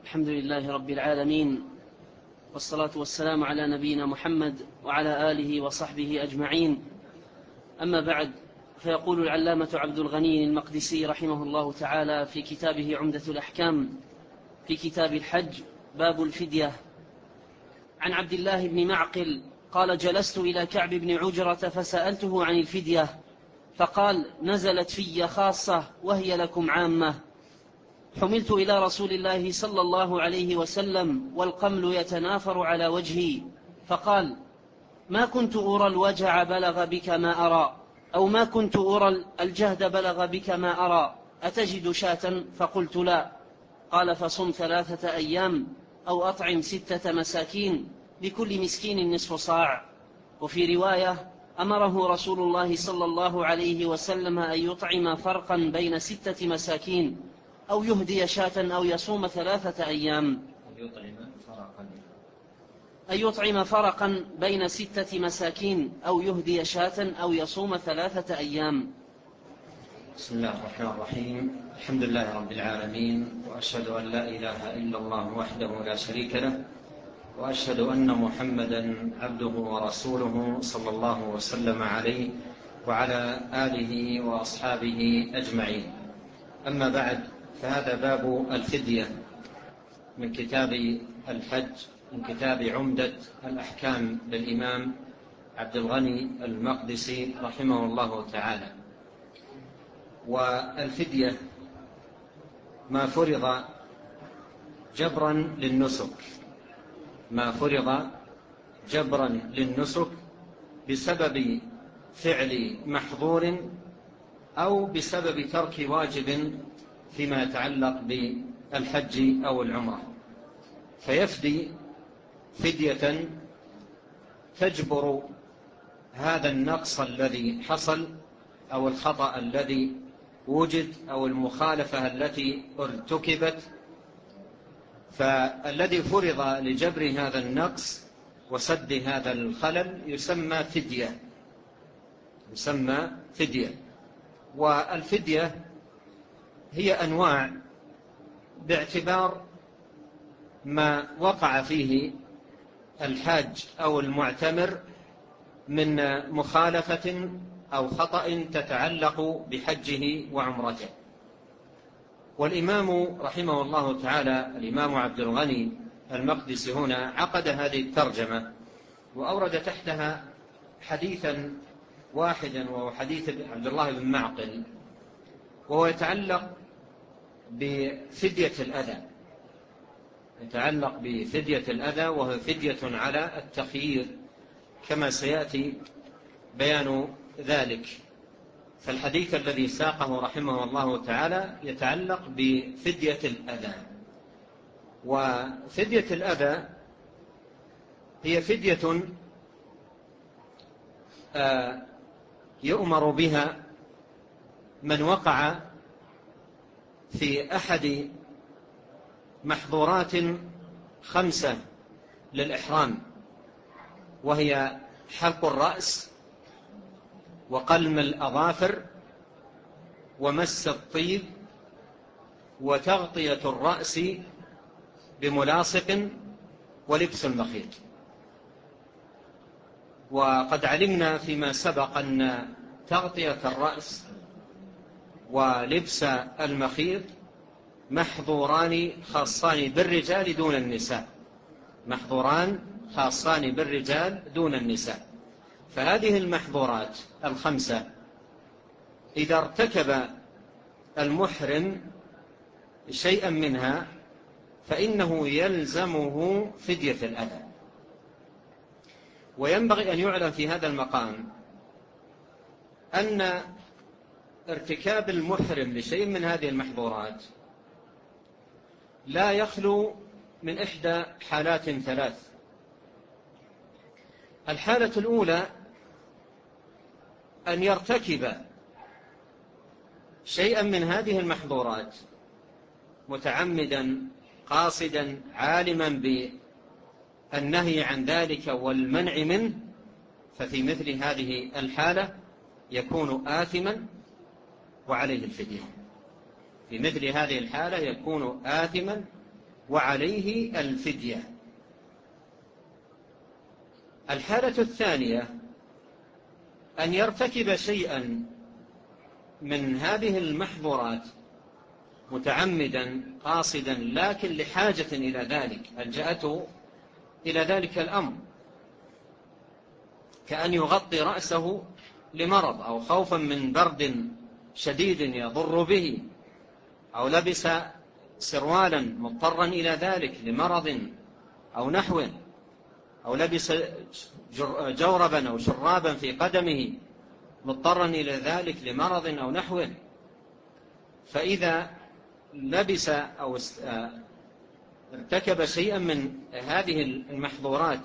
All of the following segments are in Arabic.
الحمد لله رب العالمين، والصلاة والسلام على نبينا محمد وعلى آله وصحبه أجمعين. أما بعد، فيقول العلامة عبد الغني المقدسي رحمه الله تعالى في كتابه عمدة الأحكام في كتاب الحج باب الفدية: عن عبد الله بن معقل قال: جلست إلى كعب بن عجرة فسألته عن الفدية، فقال: نزلت في خاصة وهي لكم عامة. حملت إلى رسول الله صلى الله عليه وسلم والقمل يتنافر على وجهي، فقال: ما كنت أرى الوجع بلغ بك ما أرى، أو ما كنت أرى الجهد بلغ بك ما أرى، أتجد شاة؟ فقلت: لا. قال: فصم 3 أيام أو أطعم 6 مساكين، لكل مسكين نصف صاع. وفي رواية: أمره رسول الله صلى الله عليه وسلم أن يطعم فرقا بين 6 مساكين، أو يهدي شاة، أو يصوم 3 أيام. أن يطعم فرقا بين 6 مساكين، أو يهدي شاة، أو يصوم 3 أيام. بسم الله الرحمن الرحيم. الحمد لله رب العالمين، وأشهد أن لا إله إلا الله وحده لا شريك له، وأشهد أن محمدا عبده ورسوله صلى الله وسلم عليه وعلى آله وأصحابه أجمعين. أما بعد، فهذا باب الفدية من كتاب الحج، من كتاب عمدة الأحكام للإمام عبد الغني المقدسي رحمه الله تعالى. والفدية ما فرض جبرا للنسك، ما فرض جبرا للنسك بسبب فعل محظور أو بسبب ترك واجب فيما يتعلق بالحج أو العمرة، فيفدي فدية تجبر هذا النقص الذي حصل، أو الخطأ الذي وجد، أو المخالفة التي ارتكبت. فالذي فرض لجبر هذا النقص وسد هذا الخلل يسمى فدية، يسمى فدية. والفدية هي أنواع باعتبار ما وقع فيه الحاج أو المعتمر من مخالفة أو خطأ تتعلق بحجه وعمرته. والإمام رحمه الله تعالى، الإمام عبد الغني المقدسي، هنا عقد هذه الترجمة وأورد تحتها حديثا واحدا، وهو حديث عبد الله بن معقل، وهو يتعلق بفدية الأذى، يتعلق بفدية الأذى، وهو فدية على التخيير كما سيأتي بيان ذلك. فالحديث الذي ساقه رحمه الله تعالى يتعلق بفدية الأذى. وفدية الأذى هي فدية يؤمر بها من وقع في أحد محظورات 5 للإحرام، وهي حلق الرأس، وقلم الأظافر، ومس الطيب، وتغطية الرأس بملاصق، ولبس المخيط. وقد علمنا فيما سبق أن تغطية الرأس ولبس المخيط محظوران خاصان بالرجال دون النساء، محظوران خاصان بالرجال دون النساء. فهذه المحظورات 5 إذا ارتكب المحرم شيئا منها فإنه يلزمه فدية الأذى. وينبغي أن يعلم في هذا المقام أن ارتكاب المحرم لشيء من هذه المحظورات لا يخلو من إحدى حالات 3. الحالة الأولى أن يرتكب شيئا من هذه المحظورات متعمدا قاصدا عالما بالنهي عن ذلك والمنع منه، ففي مثل هذه الحالة يكون آثما وعليه الفدية. في مثل هذه الحالة يكون آثما وعليه الفدية. الحالة الثانية أن يرتكب شيئا من هذه المحظورات متعمدا قاصدا، لكن لحاجة إلى ذلك ألجأته إلى ذلك الأمر، كأن يغطي رأسه لمرض أو خوفا من برد شديد يضر به، أو لبس سروالا مضطرا إلى ذلك لمرض أو نحوه، أو لبس جوربا أو شرابا في قدمه مضطرا إلى ذلك لمرض أو نحوه. فإذا لبس أو ارتكب شيئا من هذه المحظورات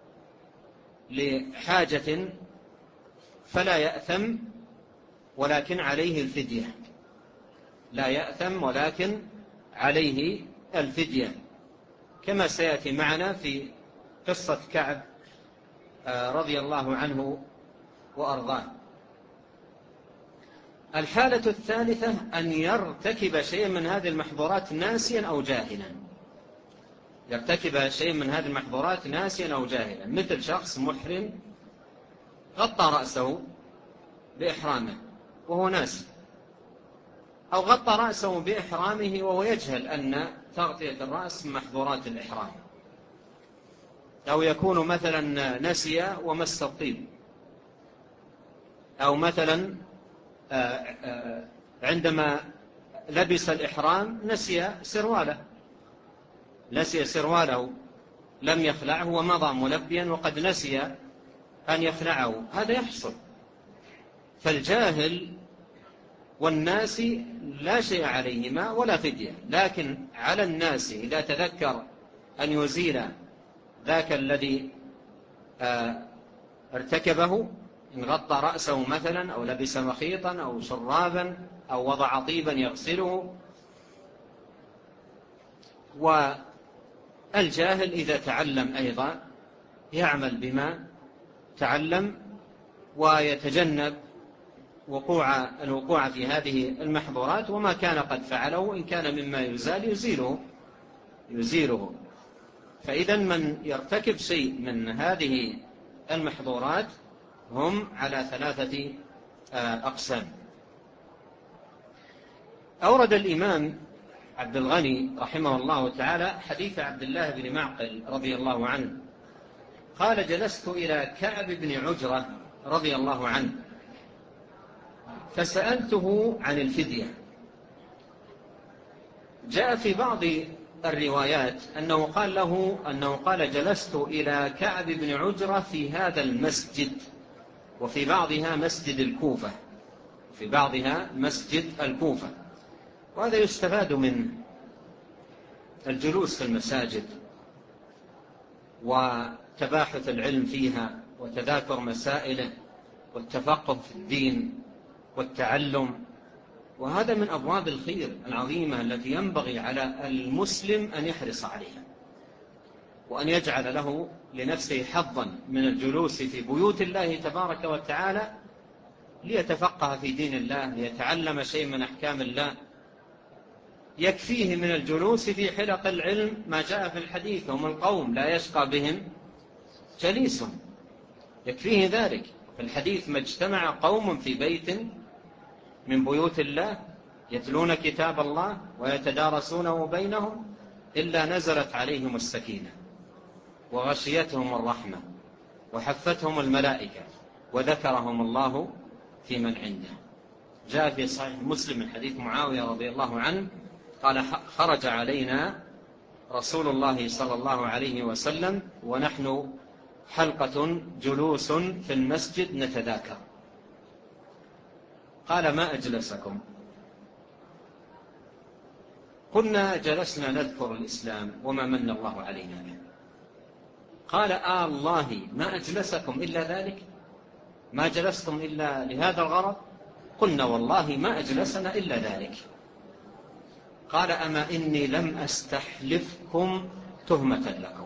لحاجة فلا يأثم، ولكن عليه الفدية. لا يأثم ولكن عليه الفدية، كما سيأتي معنا في قصة كعب رضي الله عنه وأرضاه. الحالة الثالثة أن يرتكب شيئا من هذه المحظورات ناسيا أو جاهلا. يرتكب شيئا من هذه المحظورات ناسيا أو جاهلا، مثل شخص محرم غطى رأسه بإحرامه وهو ناسي، أو غطى رأسه بإحرامه وهو يجهل أن تغطية الرأس من محظورات الإحرام، أو يكون مثلا نسي ومس الطيب، أو مثلا عندما لبس الإحرام نسي سرواله لم يخلعه ومضى ملبيا وقد نسي أن يخلعه. هذا يحصل. فالجاهل والناس لا شيء عليهما ولا فدية، لكن على الناس إذا تذكر أن يزيل ذاك الذي ارتكبه، إن غطى رأسه مثلا أو لبس مخيطا أو شرابا أو وضع طيبا يغسله. والجاهل إذا تعلم أيضا يعمل بما تعلم ويتجنب الوقوع في هذه المحظورات، وما كان قد فعله إن كان مما يزال يزيله. فإذا من يرتكب شيء من هذه المحظورات هم على 3 أقسام. أورد الإمام عبد الغني رحمه الله تعالى حديث عبد الله بن معقل رضي الله عنه قال: جلست إلى كعب بن عجرة رضي الله عنه فسألته عن الفدية. جاء في بعض الروايات أنه قال: جلست إلى كعب بن عجرة في هذا المسجد، وفي بعضها مسجد الكوفة. وهذا يستفاد من الجلوس في المساجد وتباحث العلم فيها وتذاكر مسائله والتفقه في الدين والتعلم، وهذا من أبواب الخير العظيمة التي ينبغي على المسلم أن يحرص عليها، وأن يجعل له لنفسه حظا من الجلوس في بيوت الله تبارك وتعالى ليتفقه في دين الله، ليتعلم شيء من أحكام الله. يكفيه من الجلوس في حلق العلم ما جاء في الحديث: هم القوم لا يشقى بهم جليسهم. يكفيه ذلك في الحديث: ما اجتمع قوم في بيت من بيوت الله يتلون كتاب الله ويتدارسونه بينهم إلا نزلت عليهم السكينة وغشيتهم الرحمة وحفتهم الملائكة وذكرهم الله في من عنده. جاء في صحيح مسلم من حديث معاوية رضي الله عنه قال: خرج علينا رسول الله صلى الله عليه وسلم ونحن حلقة جلوس في المسجد نتذاكر. قال: ما أجلسكم؟ قلنا: جلسنا نذكر الإسلام وما من الله علينا به. قال: الله ما أجلسكم إلا ذلك؟ ما جلستم إلا لهذا الغرض؟ قلنا: والله ما أجلسنا إلا ذلك. قال: أما إني لم أستحلفكم تهمة لكم.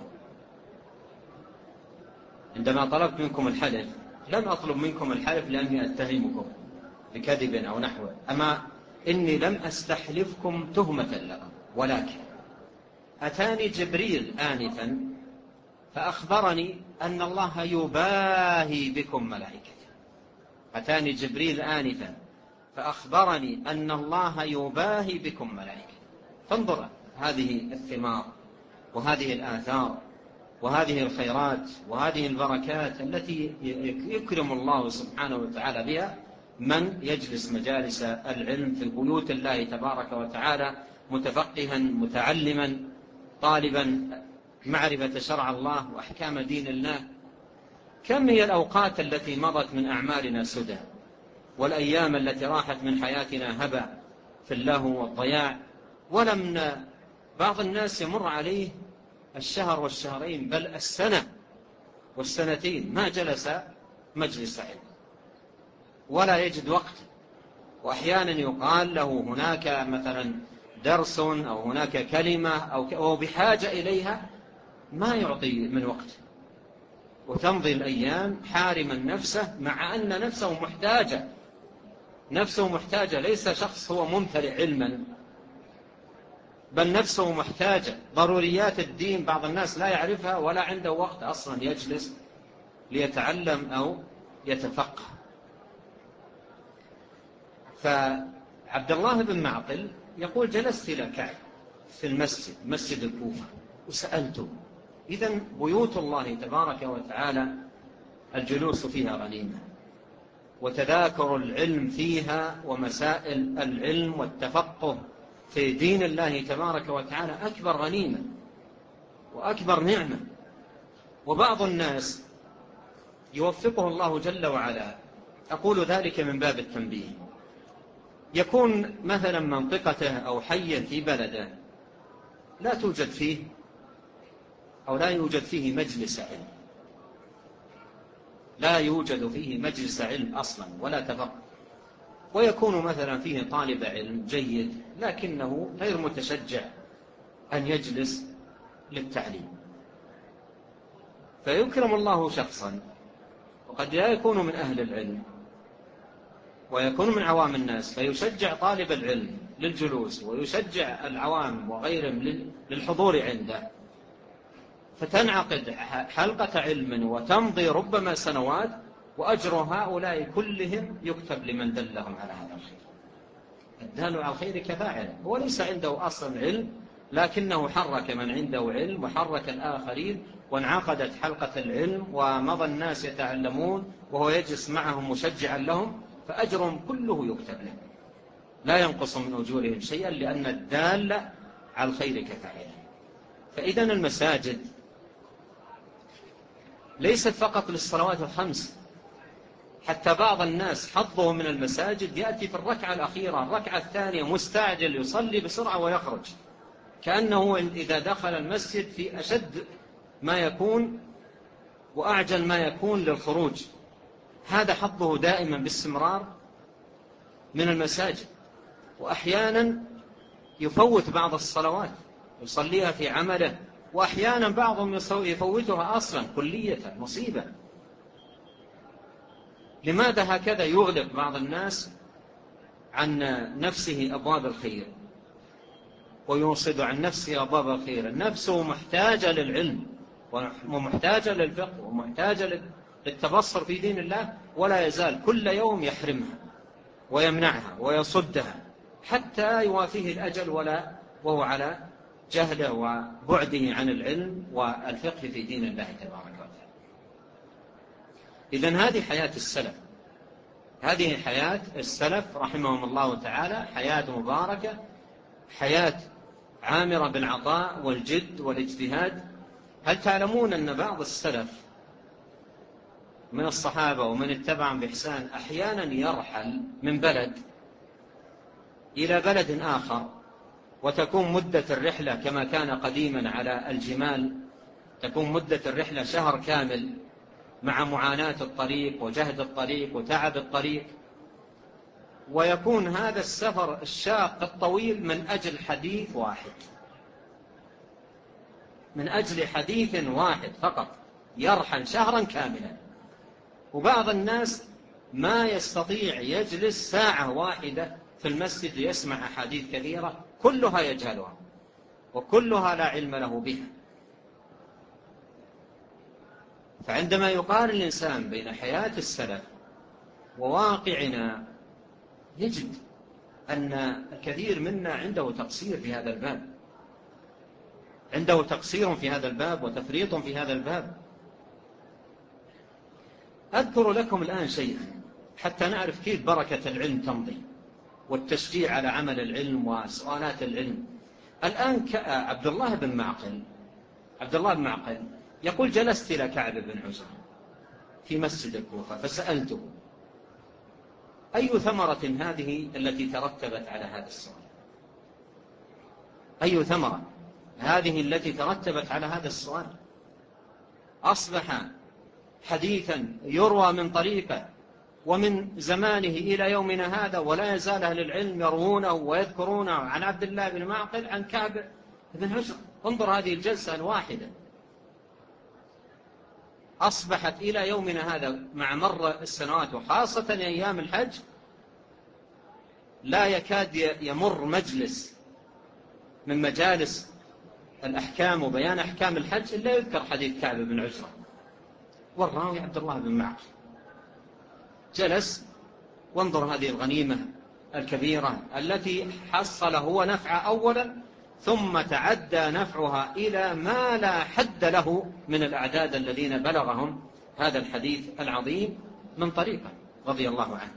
عندما طلبت منكم الحلف لم أطلب منكم الحلف لأني أتهمكم بكذب أو نحوه، أما إني لم أستحلفكم تهمة لكم، ولكن أتاني جبريل آنفا فأخبرني أن الله يباهي بكم ملائكته. أتاني جبريل آنفا فأخبرني أن الله يباهي بكم ملائكته. فانظر هذه الثمار وهذه الآثار وهذه الخيرات وهذه البركات التي يكرم الله سبحانه وتعالى بها من يجلس مجالس العلم في بيوت الله تبارك وتعالى متفقها متعلما طالبا معرفة شرع الله وأحكام دين الله. كم هي الأوقات التي مضت من أعمالنا سدى، والأيام التي راحت من حياتنا هبا في اللهو والضياع، ولم بعض الناس يمر عليه الشهر والشهرين بل السنة والسنتين ما جلس مجلس علم ولا يجد وقت. وأحيانا يقال له هناك مثلا درس أو هناك كلمة أو بحاجة إليها ما يعطي من وقت، وتمضي الأيام حارما نفسه مع أن نفسه محتاجة ليس شخص هو ممتلئ علما، بل نفسه محتاجة. ضروريات الدين بعض الناس لا يعرفها ولا عنده وقت أصلا يجلس ليتعلم أو يتفقه. فعبد الله بن معقل يقول جلست إلى كعب في المسجد مسجد الكوفة وسألته. إذن بيوت الله تبارك وتعالى الجلوس فيها غنيمة، وتذاكر العلم فيها ومسائل العلم والتفقه في دين الله تبارك وتعالى أكبر غنيمة وأكبر نعمة. وبعض الناس يوفقه الله جل وعلا، أقول ذلك من باب التنبيه، يكون مثلا منطقته أو حيا في بلده لا توجد فيه أو لا يوجد فيه مجلس علم، لا يوجد فيه مجلس علم أصلا ولا تفقه، ويكون مثلا فيه طالب علم جيد لكنه غير متشجع أن يجلس للتعليم، فيكرم الله شخصا وقد لا يكون من أهل العلم ويكون من عوام الناس، فيشجع طالب العلم للجلوس ويشجع العوام وغيرهم للحضور عنده، فتنعقد حلقة علم وتمضي ربما سنوات، وأجر هؤلاء كلهم يكتب لمن دلهم على هذا الخير. الدال على الخير كفاعل، هو ليس عنده أصلا علم لكنه حرك من عنده علم وحرك الآخرين، وانعقدت حلقة العلم ومضى الناس يتعلمون وهو يجلس معهم مشجعا لهم، فأجرهم كله يكتب له لا ينقص من أجورهم شيئا، لأن الدال على الخير كفاعل. فإذا المساجد ليست فقط للصلوات الخمس، حتى بعض الناس حظه من المساجد يأتي في الركعة الأخيرة الركعة الثانية مستعجل يصلي بسرعة ويخرج، كأنه إذا دخل المسجد في أشد ما يكون وأعجل ما يكون للخروج. هذا حظه دائما باستمرار من المساجد، وأحيانا يفوت بعض الصلوات يصليها في عمله، وأحيانا بعضهم يفوتها أصلا كلية، مصيبة. لماذا هكذا يغلق بعض الناس عن نفسه أبواب الخير ويوصد عن نفسه أبواب الخير؟ النفس محتاجة للعلم ومحتاجة للفقه ومحتاجة للتبصر في دين الله، ولا يزال كل يوم يحرمها ويمنعها ويصدها حتى يوافيه الأجل وهو على جهله وبعده عن العلم والفقه في دين الله تبارك وتعالى. إذن هذه حياة السلف، هذه حياة السلف رحمهم الله تعالى، حياة مباركة، حياة عامرة بالعطاء والجد والاجتهاد. هل تعلمون أن بعض السلف من الصحابة ومن اتبعهم بإحسان أحيانا يرحل من بلد إلى بلد آخر، وتكون مدة الرحلة كما كان قديما على الجمال، تكون مدة الرحلة شهر كامل مع معاناة الطريق وجهد الطريق وتعب الطريق، ويكون هذا السفر الشاق الطويل من أجل حديث واحد، من أجل حديث واحد فقط، يرحل شهرا كاملا. وبعض الناس ما يستطيع يجلس ساعة واحدة في المسجد ليسمع أحاديث كثيرة كلها يجهلها، وكلها لا علم له بها. فعندما يقارن الإنسان بين حياة السلف وواقعنا يجد أن الكثير منا عنده تقصير في هذا الباب، عنده تقصير في هذا الباب وتفريط في هذا الباب. أذكر لكم الآن شيئا حتى نعرف كيف بركة العلم تمضي والتشجيع على عمل العلم وسؤالات العلم. الآن عبد الله بن معقل يقول: جلست إلى كعب بن عجرة في مسجد الكوفة فسألته: أي ثمرة هذه التي ترتبت على هذا السؤال؟ أي ثمرة هذه التي ترتبت على هذا السؤال؟ أصبح حديثا يروى من طريقه ومن زمانه إلى يومنا هذا، ولا يزال أهل العلم يروونه ويذكرونه عن عبد الله بن معقل عن كعب بن عجرة. انظر هذه الجلسة الواحدة أصبحت إلى يومنا هذا مع مر السنوات وخاصة أيام الحج لا يكاد يمر مجلس من مجالس الأحكام وبيان أحكام الحج إلا يذكر حديث كعب بن عجرة، والراوي عبد الله بن معقل. جلس وانظر هذه الغنيمة الكبيرة التي حصل هو نفع أولا، ثم تعدى نفعها إلى ما لا حد له من الأعداد الذين بلغهم هذا الحديث العظيم من طريقه رضي الله عنه،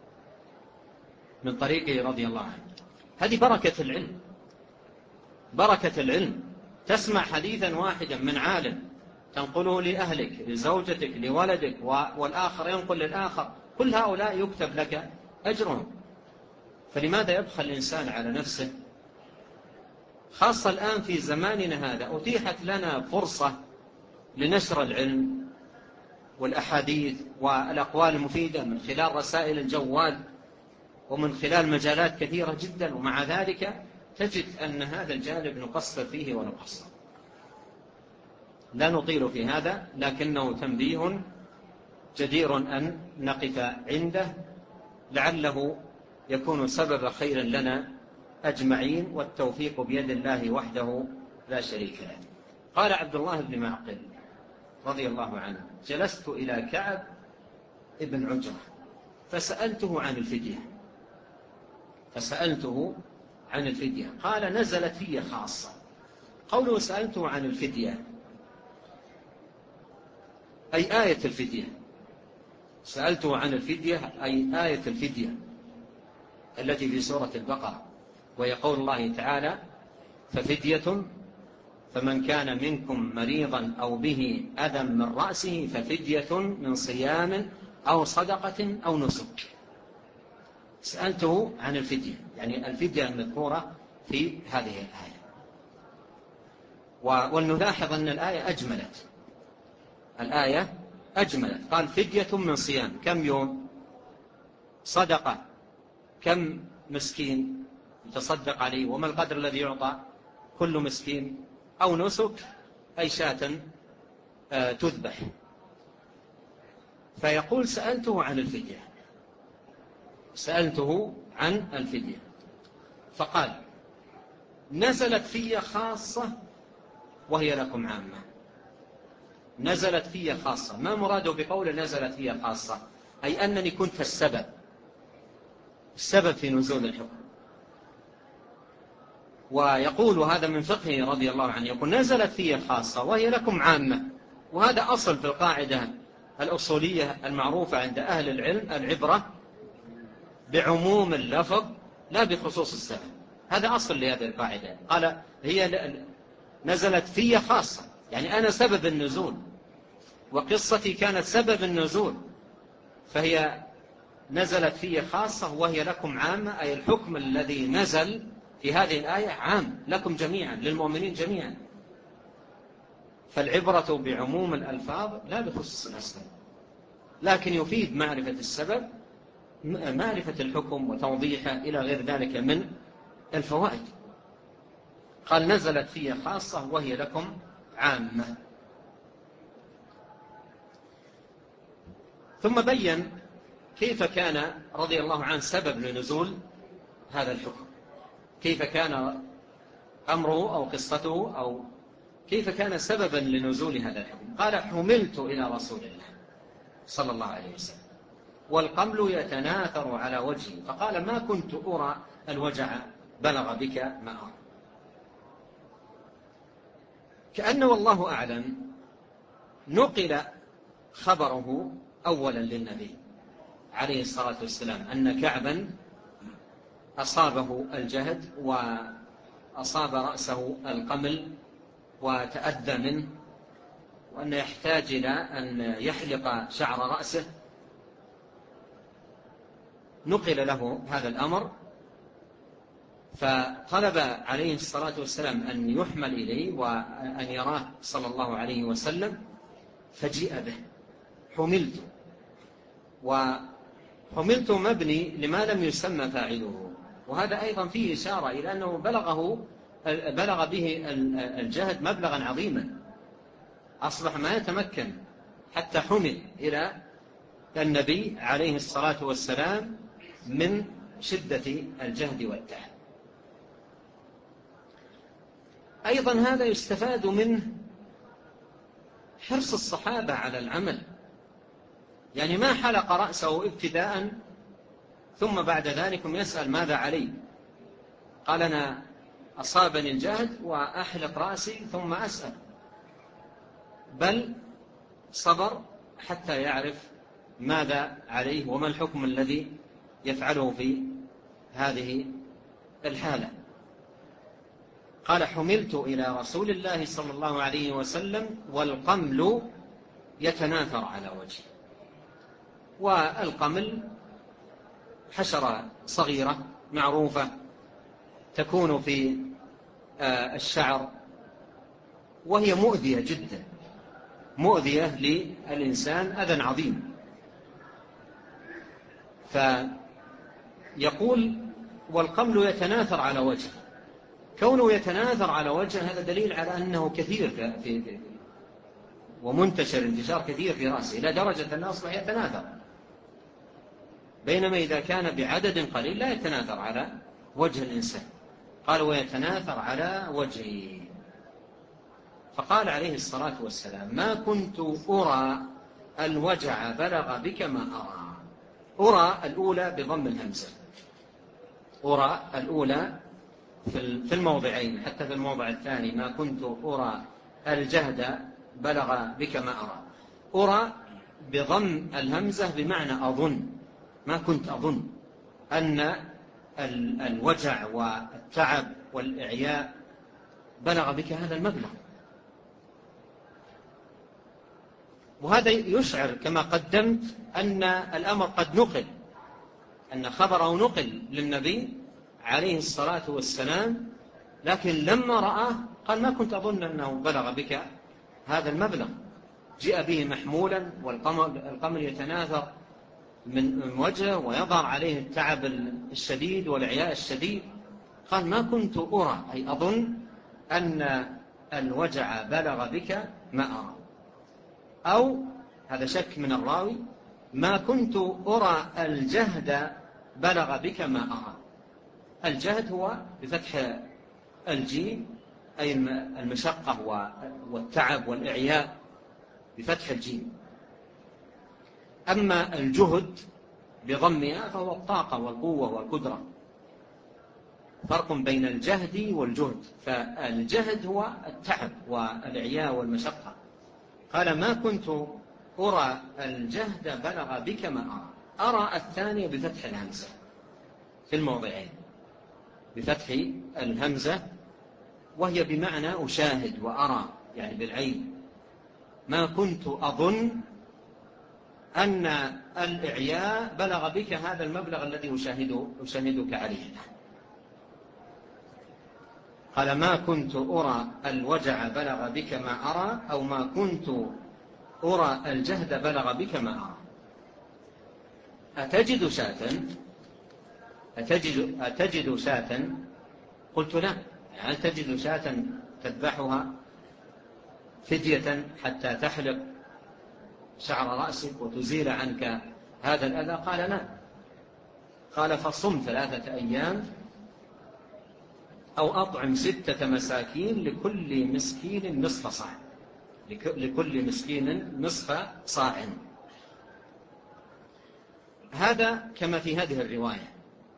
من طريقه رضي الله عنه. هذه بركة العلم، بركة العلم. تسمع حديثا واحدا من عالم تنقله لأهلك، لزوجتك، لولدك، والآخر ينقل للآخر، كل هؤلاء يكتب لك أجرهم. فلماذا يبخل الإنسان على نفسه؟ خاصة الآن في زماننا هذا أتيحت لنا فرصة لنشر العلم والأحاديث والأقوال المفيدة من خلال رسائل الجوال ومن خلال مجالات كثيرة جدا، ومع ذلك تجد أن هذا الجانب نقصر فيه ونقصر. لا نطيل في هذا، لكنه تنبيه جدير أن نقف عنده لعله يكون سبب خير لنا أجمعين، والتوفيق بيد الله وحده لا شريك له. قال عبد الله بن معقل رضي الله عنه: جلست إلى كعب بن عجرة فسألته عن الفدية. قال: نزلت في خاصة. قوله سألته عن الفدية أي آية الفدية. سألته عن الفدية أي آية الفدية التي في سورة البقرة، وهي قول الله تعالى: ففدية فمن كان منكم مريضا أو به أذى من رأسه ففدية من صيام أو صدقة أو نسك. سألته عن الفدية، يعني الفدية المذكورة في هذه الآية. ولنلاحظ أن الآية أجملت. قال: فدية من صيام، كم يوم؟ صدقة، كم مسكين يتصدق عليه، وما القدر الذي يعطى كل مسكين، أو نسك أي شاة تذبح. فيقول: سألته عن الفدية فقال: نزلت في خاصة وهي لكم عامة. نزلت في خاصة، ما مراده بقول نزلت في خاصة؟ أي أنني كنت السبب في نزول الحكم. ويقول هذا من فقهه رضي الله عنه، يقول: نزلت في خاصة وهي لكم عامة. وهذا أصل في القاعدة الأصولية المعروفة عند أهل العلم: العبرة بعموم اللفظ لا بخصوص السبب. هذا أصل لهذه القاعدة. قال: هي نزلت في خاصة، يعني أنا سبب النزول وقصتي كانت سبب النزول، فهي نزلت في خاصة وهي لكم عامة، أي الحكم الذي نزل في هذه الآية عام لكم جميعا، للمؤمنين جميعا. فالعبرة بعموم الألفاظ لا بخصوص الأسباب، لكن يفيد معرفة السبب، معرفة الحكم وتوضيحه إلى غير ذلك من الفوائد. قال: نزلت في خاصة وهي لكم عامة. ثم بين كيف كان رضي الله عنه سبب لنزول هذا الحكم، كيف كان أمره أو قصته أو كيف كان سببا لنزول هذا الحكم. قال: حملت إلى رسول الله صلى الله عليه وسلم والقمل يتناثر على وجهي، فقال: ما كنت أرى الوجع بلغ بك ما أرى. كأنه والله أعلم نقل خبره أولا للنبي عليه الصلاة والسلام أن كعبا أصابه الجهد وأصاب رأسه القمل وتأذى منه، وأنه يحتاج إلى أن يحلق شعر رأسه. نقل له هذا الأمر، فطلب عليه الصلاة والسلام أن يحمل إليه وأن يراه صلى الله عليه وسلم، فجيء به. وحملت مبني لما لم يسمى فاعله، وهذا أيضا فيه إشارة إلى أنه بلغ به الجهد مبلغا عظيما، أصبح ما يتمكن حتى حمل إلى النبي عليه الصلاة والسلام من شدة الجهد والتعب. أيضا هذا يستفاد منه حرص الصحابة على العمل، يعني ما حلق رأسه ابتداء ثم بعد ذلك يسأل ماذا علي. قال: أنا أصابني الجهد وأحلق رأسي ثم أسأل، بل صبر حتى يعرف ماذا عليه وما الحكم الذي يفعله في هذه الحالة. قال: حملت إلى رسول الله صلى الله عليه وسلم والقمل يتناثر على وجهي. والقمل حشرة صغيرة معروفة تكون في الشعر، وهي مؤذية جدا، مؤذية للإنسان أذى عظيم. فيقول: والقمل يتناثر على وجهه. كونه يتناثر على وجهه هذا دليل على أنه كثير في ومنتشر انتشار كثير في رأسه، إلى درجة أنه أصبح يتناثر، بينما إذا كان بعدد قليل لا يتناثر على وجه الإنسان. قال: ويتناثر على وجهه. فقال عليه الصلاة والسلام: ما كنت أرى الوجع بلغ بك ما أرى. أرى الأولى بضم الهمزة، أرى الأولى في الموضعين، حتى في الموضع الثاني: ما كنت أرى الجهد بلغ بك ما أرى. أرى بضم الهمزة بمعنى أظن، ما كنت أظن أن الوجع والتعب والإعياء بلغ بك هذا المبلغ. وهذا يشعر كما قدمت أن الأمر قد نقل، أن خبره نقل للنبي عليه الصلاة والسلام، لكن لما رآه قال: ما كنت أظن أنه بلغ بك هذا المبلغ. جاء به محمولا والقمل يتناثر من وجهه ويظهر عليه التعب الشديد والعياء الشديد. قال: ما كنت أرى، أي أظن أن الوجع بلغ بك ما أرى. أو هذا شك من الراوي: ما كنت أرى الجهد بلغ بك ما أرى. الجهد هو بفتح الجيم، أي المشقة والتعب والإعياء بفتح الجيم. أما الجهد بضمها فهو الطاقة والقوة والقدرة. فرق بين الجهد والجهد، فالجهد هو التعب والإعياء والمشقة. قال: ما كنت أرى الجهد بلغ بك ما أرى. أرى الثانية بفتح الهمزة في الموضعين، بفتح الهمزة، وهي بمعنى أشاهد وأرى، يعني بالعين. ما كنت أظن أن الإعياء بلغ بك هذا المبلغ الذي أشاهدك عليه. قال: ما كنت أرى الوجع بلغ بك ما أرى، أو ما كنت أرى الجهد بلغ بك ما أرى. أتجد شاة؟ قلت: لا. هل تجد شاة تذبحها فدية حتى تحلق شعر رأسك وتزيل عنك هذا الأذى؟ قال: لا. قال: فصم 3 أيام أو أطعم 6 مساكين لكل مسكين نصف صاع، لكل مسكين نصف صاع. هذا كما في هذه الرواية.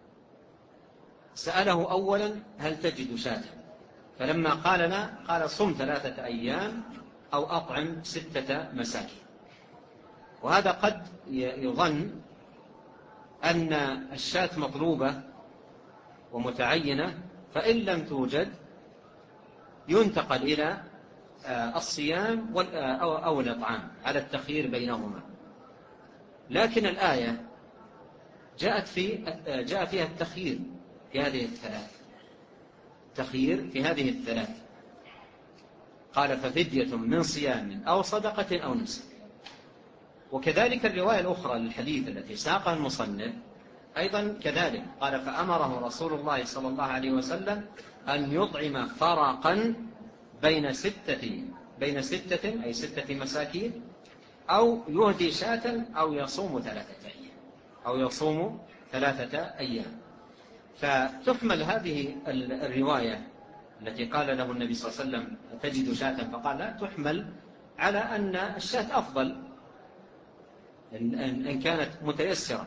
سأله أولا هل تجد شاة؟ فلما قال لا قال صم 3 أيام أو أطعم 6 مساكين. وهذا قد يظن أن الشاة مطلوبة ومتعينة، فإن لم توجد ينتقل إلى الصيام أو الإطعام على التخيير بينهما. لكن الآية جاء فيها التخيير في هذه الثلاث، تخيير في هذه الثلاث. قال ففدية من صيام أو صدقة أو نسك. وكذلك الرواية الأخرى للحديث التي ساقها المصنف أيضا كذلك، قال فأمره رسول الله صلى الله عليه وسلم أن يطعم فرقا بين 6 أي 6 مساكين، أو يهدي شاة، أو يصوم 3 أيام، أو يصوم 3 أيام. فتحمل هذه الرواية التي قال له النبي صلى الله عليه وسلم تجد شاة فقال لا، تحمل على أن الشاة أفضل إن كانت متيسرة،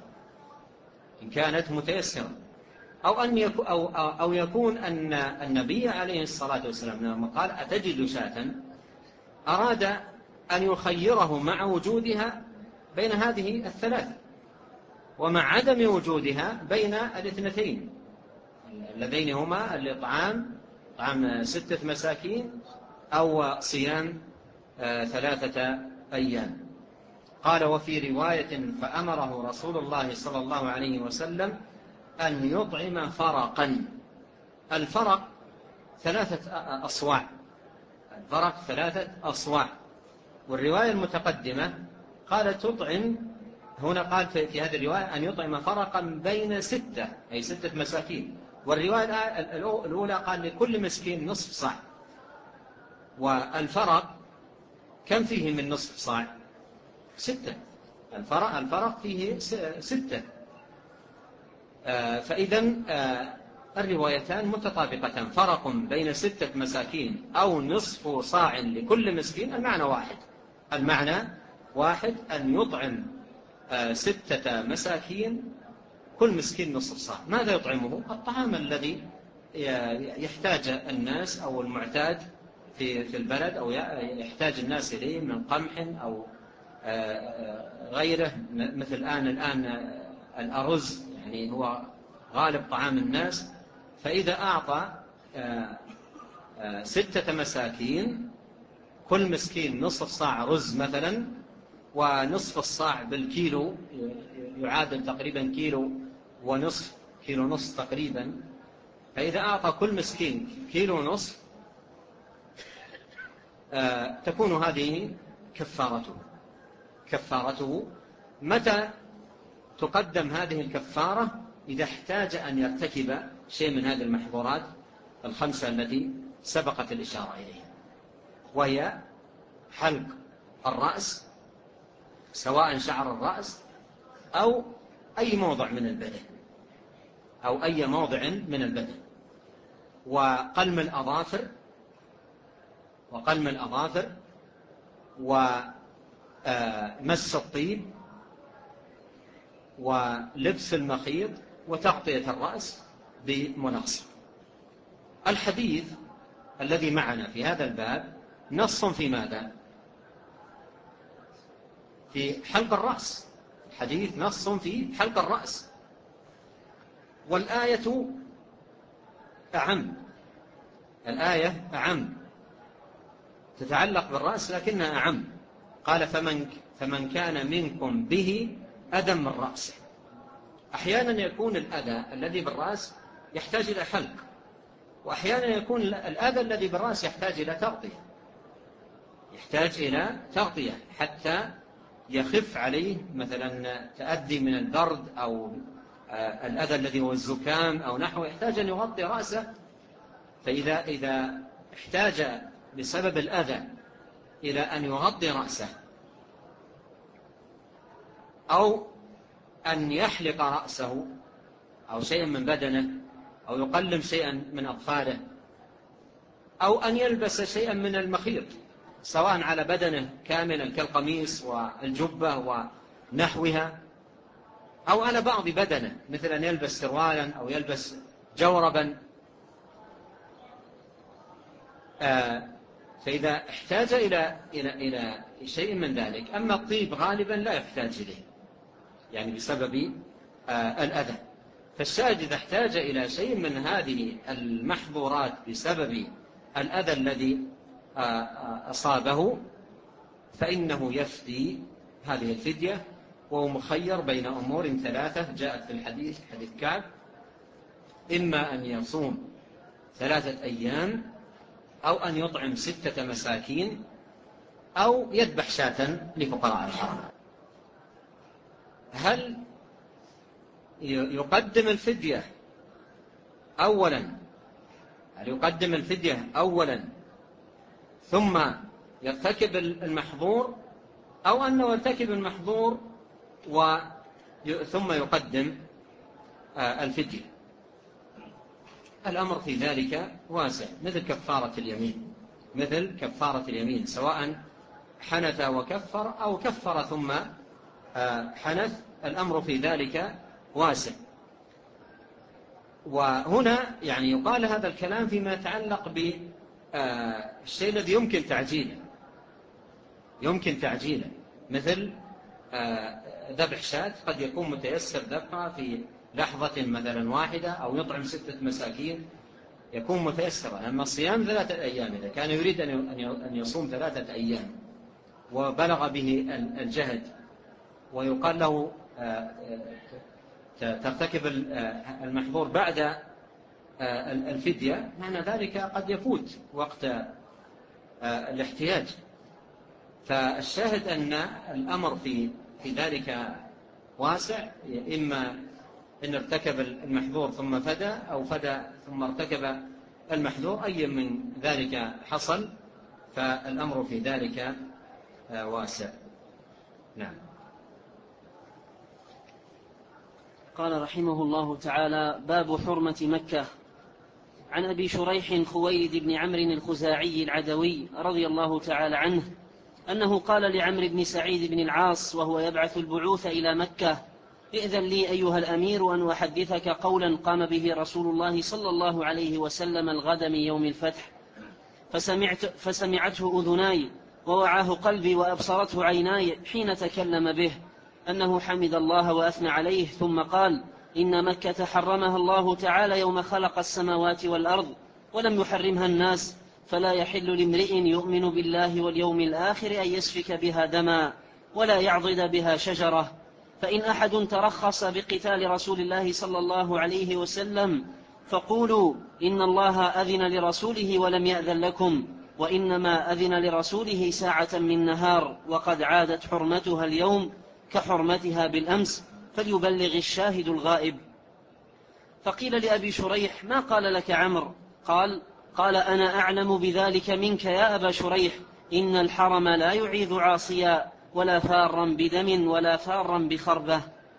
أو يكون أن النبي عليه الصلاة والسلام لما قال أتجد شاة أراد أن يخيره مع وجودها بين هذه الثلاث، ومع عدم وجودها بين الاثنتين اللذين هما الإطعام، طعام 6 مساكين، أو صيام 3 أيام. قال وفي رواية فأمره رسول الله صلى الله عليه وسلم أن يطعم فرقا. الفرق 3 أصواع، الفرق 3 أصواع. والرواية المتقدمة قال تطعم، هنا قال في هذه الرواية أن يطعم فرقا بين 6 أي 6 مساكين. والرواية الأولى قال لكل مسكين نصف صاع. والفرق كم فيه من نصف صاع؟ 6. الفرق فيه 6. فإذا الروايتان متطابقتان، فرق بين 6 مساكين أو نصف صاع لكل مسكين. المعنى واحد أن يطعم 6 مساكين، كل مسكين نصف صاع. ماذا يطعمه؟ الطعام الذي يحتاج الناس أو المعتاد في البلد، أو يحتاج الناس إليه من قمح أو غيره، مثل الآن الأرز يعني هو غالب طعام الناس. فإذا أعطى 6 مساكين كل مسكين نصف صاع رز مثلا، ونصف الصاع بالكيلو يعادل تقريبا كيلو ونصف تقريبا. فإذا أعطى كل مسكين كيلو ونصف تكون هذه كفارته. متى تقدم هذه الكفارة؟ إذا احتاج أن يرتكب شيء من هذه المحظورات 5 التي سبقت الإشارة إليها، وهي حلق الرأس، سواء شعر الرأس أو أي موضع من البدن، وقلم الأظافر، ومس الطيب، ولبس المخيط، وتغطية الرأس بمناصب. الحديث الذي معنا في هذا الباب نص في ماذا؟ في حلق الرأس. الحديث نص في حلق الرأس، والآية أعم، تتعلق بالرأس لكنها أعم. قال فمن كان منكم به أذى من رأسه. أحيانا يكون الأذى الذي بالرأس يحتاج إلى حلق، وأحيانا يكون الأذى الذي بالرأس يحتاج إلى تغطية حتى يخف عليه مثلا تأذي من البرد أو الأذى الذي هو الزكام أو نحوه، يحتاج أن يغطي رأسه. فإذا احتاج بسبب الأذى إلى أن يغطي رأسه أو أن يحلق رأسه أو شيء من بدنه أو يقلم شيئا من أظفاره، أو أن يلبس شيئا من المخيط سواء على بدنه كاملا كالقميص والجبة ونحوها، أو على بعض بدنه مثل أن يلبس سروالا أو يلبس جوربا. فإذا احتاج إلى شيء من ذلك. أما الطيب غالبا لا يحتاج إليه يعني بسبب الأذى. فالشاهد إذا احتاج إلى شيء من هذه المحظورات بسبب الأذى الذي أصابه فإنه يفدي هذه الفدية، وهو مخير بين أمور ثلاثة جاءت في الحديث، حديث كعب: إما أن يصوم 3 أيام، أو أن يطعم 6 مساكين، أو يذبح شاة لفقراء الحرم. هل يقدم الفدية أولا ثم يرتكب المحظور، أو أنه يرتكب المحظور ثم يقدم الفدية؟ الأمر في ذلك واسع، مثل كفارة اليمين، سواء حنث وكفر أو كفر ثم حنث، الأمر في ذلك واسع. وهنا يعني يقال هذا الكلام فيما يتعلق بالشيء الذي يمكن تعجيله، مثل ذبح شاة قد يكون متيسر ذبحها في لحظة مثلا واحدة، أو يطعم 6 مساكين يكون متيسرا. أما الصيام 3 أيام، إذا كان يريد أن يصوم 3 أيام وبلغ به الجهد ويقال له ترتكب المحظور بعد الفدية، معنى ذلك قد يفوت وقت الاحتياج. فالشاهد أن الأمر في ذلك واسع، إما إن ارتكب المحظور ثم فدى، أو فدى ثم ارتكب المحظور، أي من ذلك حصل فالأمر في ذلك واسع. نعم. قال رحمه الله تعالى: باب حرمة مكة. عن أبي شريح خويلد بن عمرو الخزاعي العدوي رضي الله تعالى عنه أنه قال لعمرو بن سعيد بن العاص وهو يبعث البعوث إلى مكة: ائذن لي أيها الأمير أن أحدثك قولا قام به رسول الله صلى الله عليه وسلم الغد من يوم الفتح، فسمعته أذناي ووعاه قلبي وأبصرته عيناي حين تكلم به، أنه حمد الله وأثنى عليه، ثم قال: إن مكة حرمها الله تعالى يوم خلق السماوات والأرض، ولم يحرمها الناس، فلا يحل لامرئ يؤمن بالله واليوم الآخر أن يسفك بها دما ولا يعضد بها شجرة. فإن أحد ترخص بقتال رسول الله صلى الله عليه وسلم فقولوا إن الله أذن لرسوله ولم يأذن لكم، وإنما أذن لرسوله ساعة من نهار، وقد عادت حرمتها اليوم كحرمتها بالأمس، فليبلغ الشاهد الغائب. فقيل لأبي شريح: ما قال لك عمرو؟ قال: أنا أعلم بذلك منك يا أبا شريح، إن الحرم لا يعيذ عاصيا، ولا فارا بدم، ولا فارا بخربة.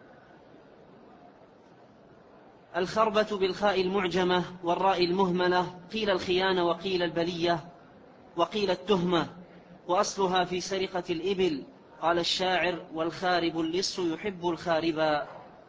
الخربة بالخاء المعجمة والراء المهملة، قيل الخيانة وقيل البلية وقيل التهمة، وأصلها في سرقة الإبل. قال الشاعر: والخارب اللص يحب الخاربا.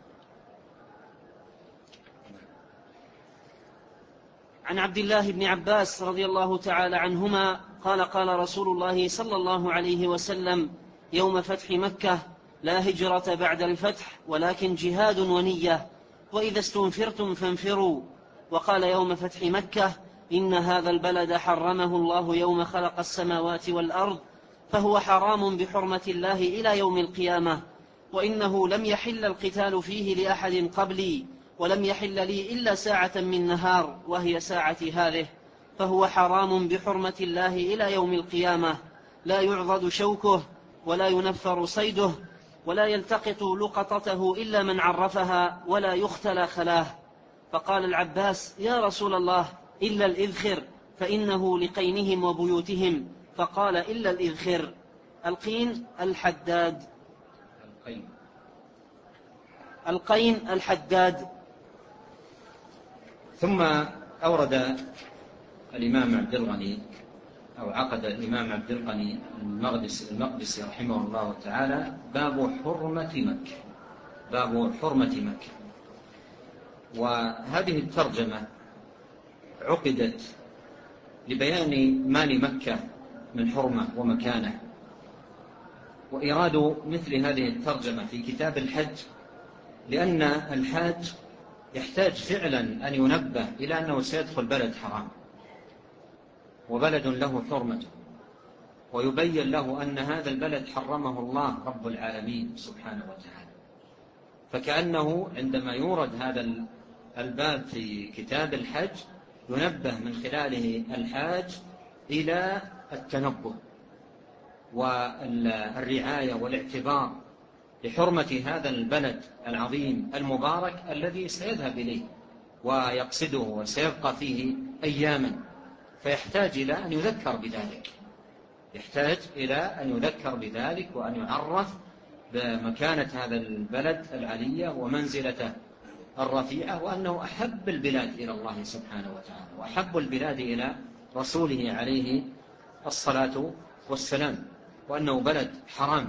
عن عبد الله بن عباس رضي الله تعالى عنهما قال: قال رسول الله صلى الله عليه وسلم يوم فتح مكة: لا هجرة بعد الفتح، ولكن جهاد ونية، وإذا استنفرتم فانفروا. وقال يوم فتح مكة: إن هذا البلد حرمه الله يوم خلق السماوات والأرض، فهو حرام بحرمة الله إلى يوم القيامة، وإنه لم يحل القتال فيه لأحد قبلي، ولم يحل لي إلا ساعة من نهار وهي ساعة هذه، فهو حرام بحرمة الله إلى يوم القيامة، لا يعضد شوكه ولا ينفر صيده، ولا يلتقط لقطته إلا من عرفها، ولا يختلى خلاه. فقال العباس: يا رسول الله، إلا الإذخر، فإنه لقينهم وبيوتهم. فقال: إلا الإذخر. القين الحداد. القين الحداد. ثم أورد الإمام عبد الغني، أو عقد الإمام عبد الغني المقدسي رحمه الله تعالى باب حرمة مكة. باب حرمة مكة. وهذه الترجمة عقدت لبيان ما لمكة من حرمة ومكانة. وإراد مثل هذه الترجمة في كتاب الحج لأن الحاج يحتاج فعلا أن ينبه إلى أنه سيدخل بلد حرام وبلد له حرمته، ويبين له أن هذا البلد حرمه الله رب العالمين سبحانه وتعالى. فكأنه عندما يورد هذا الباب في كتاب الحج ينبه من خلاله الحاج إلى التنبه والرعاية والاعتبار لحرمة هذا البلد العظيم المبارك الذي سيذهب إليه ويقصده وسيبقى فيه أياما، فيحتاج إلى أن يذكر بذلك، يحتاج إلى أن يذكر بذلك وأن يعرف بمكانة هذا البلد العلية ومنزلته الرفيعة، وأنه أحب البلاد إلى الله سبحانه وتعالى وأحب البلاد إلى رسوله عليه الصلاة والسلام، وأنه بلد حرام.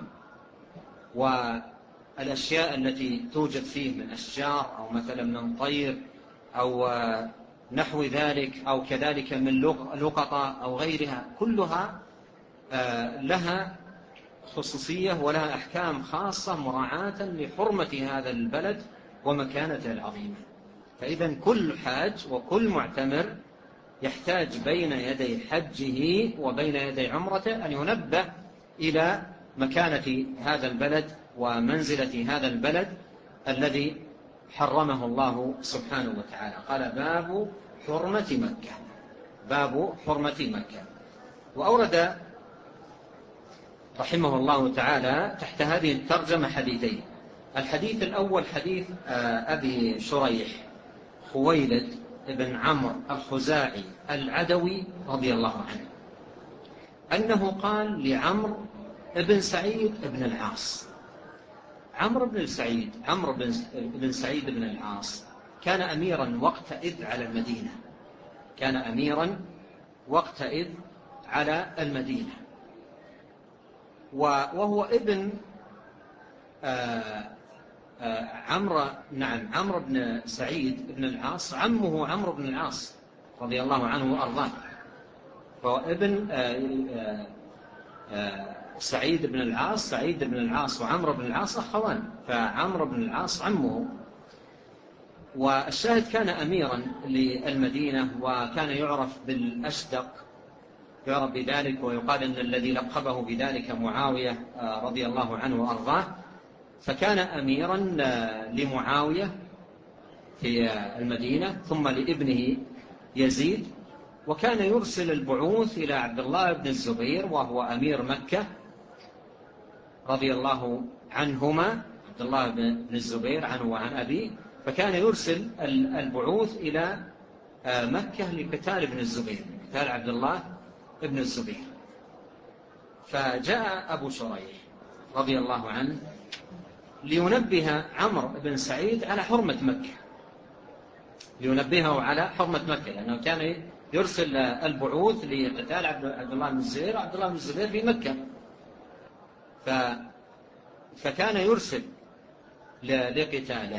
والأشياء التي توجد فيه من أشجار أو مثلا من طير أو نحو ذلك أو كذلك من لقطة أو غيرها كلها لها خصوصية ولها أحكام خاصة مراعاة لحرمة هذا البلد ومكانته العظيمة. فإذا كل حاج وكل معتمر يحتاج بين يدي حجه وبين يدي عمرته أن ينبه إلى مكانة هذا البلد ومنزلة هذا البلد الذي حرمه الله سبحانه وتعالى. قال باب حرمة مكة. باب حرمة مكة. وأورد رحمه الله تعالى تحت هذه الترجمة حديثين. الحديث الأول حديث أبي شريح خويلد بن عمرو الخزاعي العدوي رضي الله عنه أنه قال لعمرو بن سعيد بن العاص. عمرو بن سعيد بن العاص كان أميرا وقتئذ على المدينة، كان أميرا وقتئذ على المدينة، وهو ابن عمرو بن سعيد بن العاص عمه عمرو بن العاص رضي الله عنه وأرضاه، فهو ابن سعيد بن العاص وعمرو بن العاص أخوان، فعمرو بن العاص عمه. والشاهد كان أميرا للمدينة وكان يعرف بالأشدق، يعرف بذلك، ويقال أن الذي لقبه بذلك معاوية رضي الله عنه وأرضاه. فكان أميرا لمعاوية في المدينة ثم لابنه يزيد، وكان يرسل البعوث إلى عبد الله بن الزبير وهو أمير مكة رضي الله عنهما، عبد الله بن الزبير عنه وعن أبيه، فكان يرسل البعوث إلى مكة لقتال ابن الزبير، قتال عبد الله بن الزبير. فجاء أبو شريح رضي الله عنه لينبه عمرو بن سعيد على حرمة مكة، لينبهه على حرمة مكة، لأنه كان يرسل البعوث لقتال عبد الله بن الزبير، عبد الله بن الزبير في مكة، فكان يرسل لقتاله.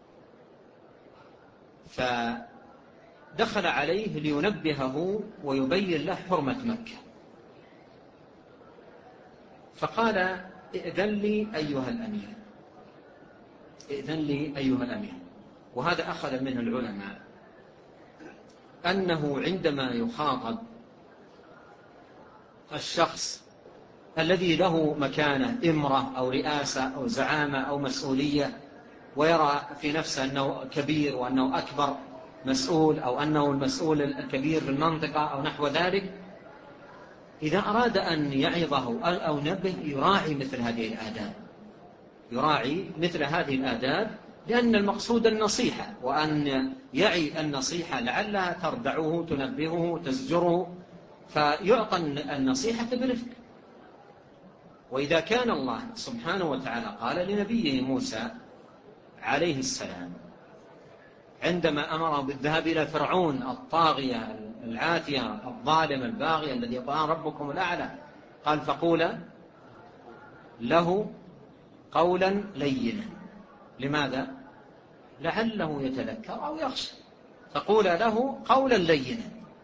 فدخل عليه لينبهه ويبين له حرمة مكة، فقال ائذن لي أيها الأمير، ائذن لي أيها الأمير. وهذا أخذ منه العلماء أنه عندما يخاطب الشخص الذي له مكانة إمرة أو رئاسة أو زعامة أو مسؤولية، ويرى في نفسه أنه كبير وأنه أكبر مسؤول أو أنه المسؤول الكبير في المنطقة أو نحو ذلك، إذا أراد أن يعظه أو نبه يراعي مثل هذه الآداب، يراعي مثل هذه الآداب، لأن المقصود النصيحة، وأن يعي النصيحة لعلها تردعه تنبهه تزجره، فيعطى النصيحة برفق. وإذا كان الله سبحانه وتعالى قال لنبيه موسى عليه السلام عندما أمره بالذهاب إلى فرعون الطاغية العاتية الظالم الباغي الذي قال ربكم الأعلى، قال فقولا له قولا لينا. لماذا؟ لعله يتذكر أو يخشى. فقولا له قولا لينا.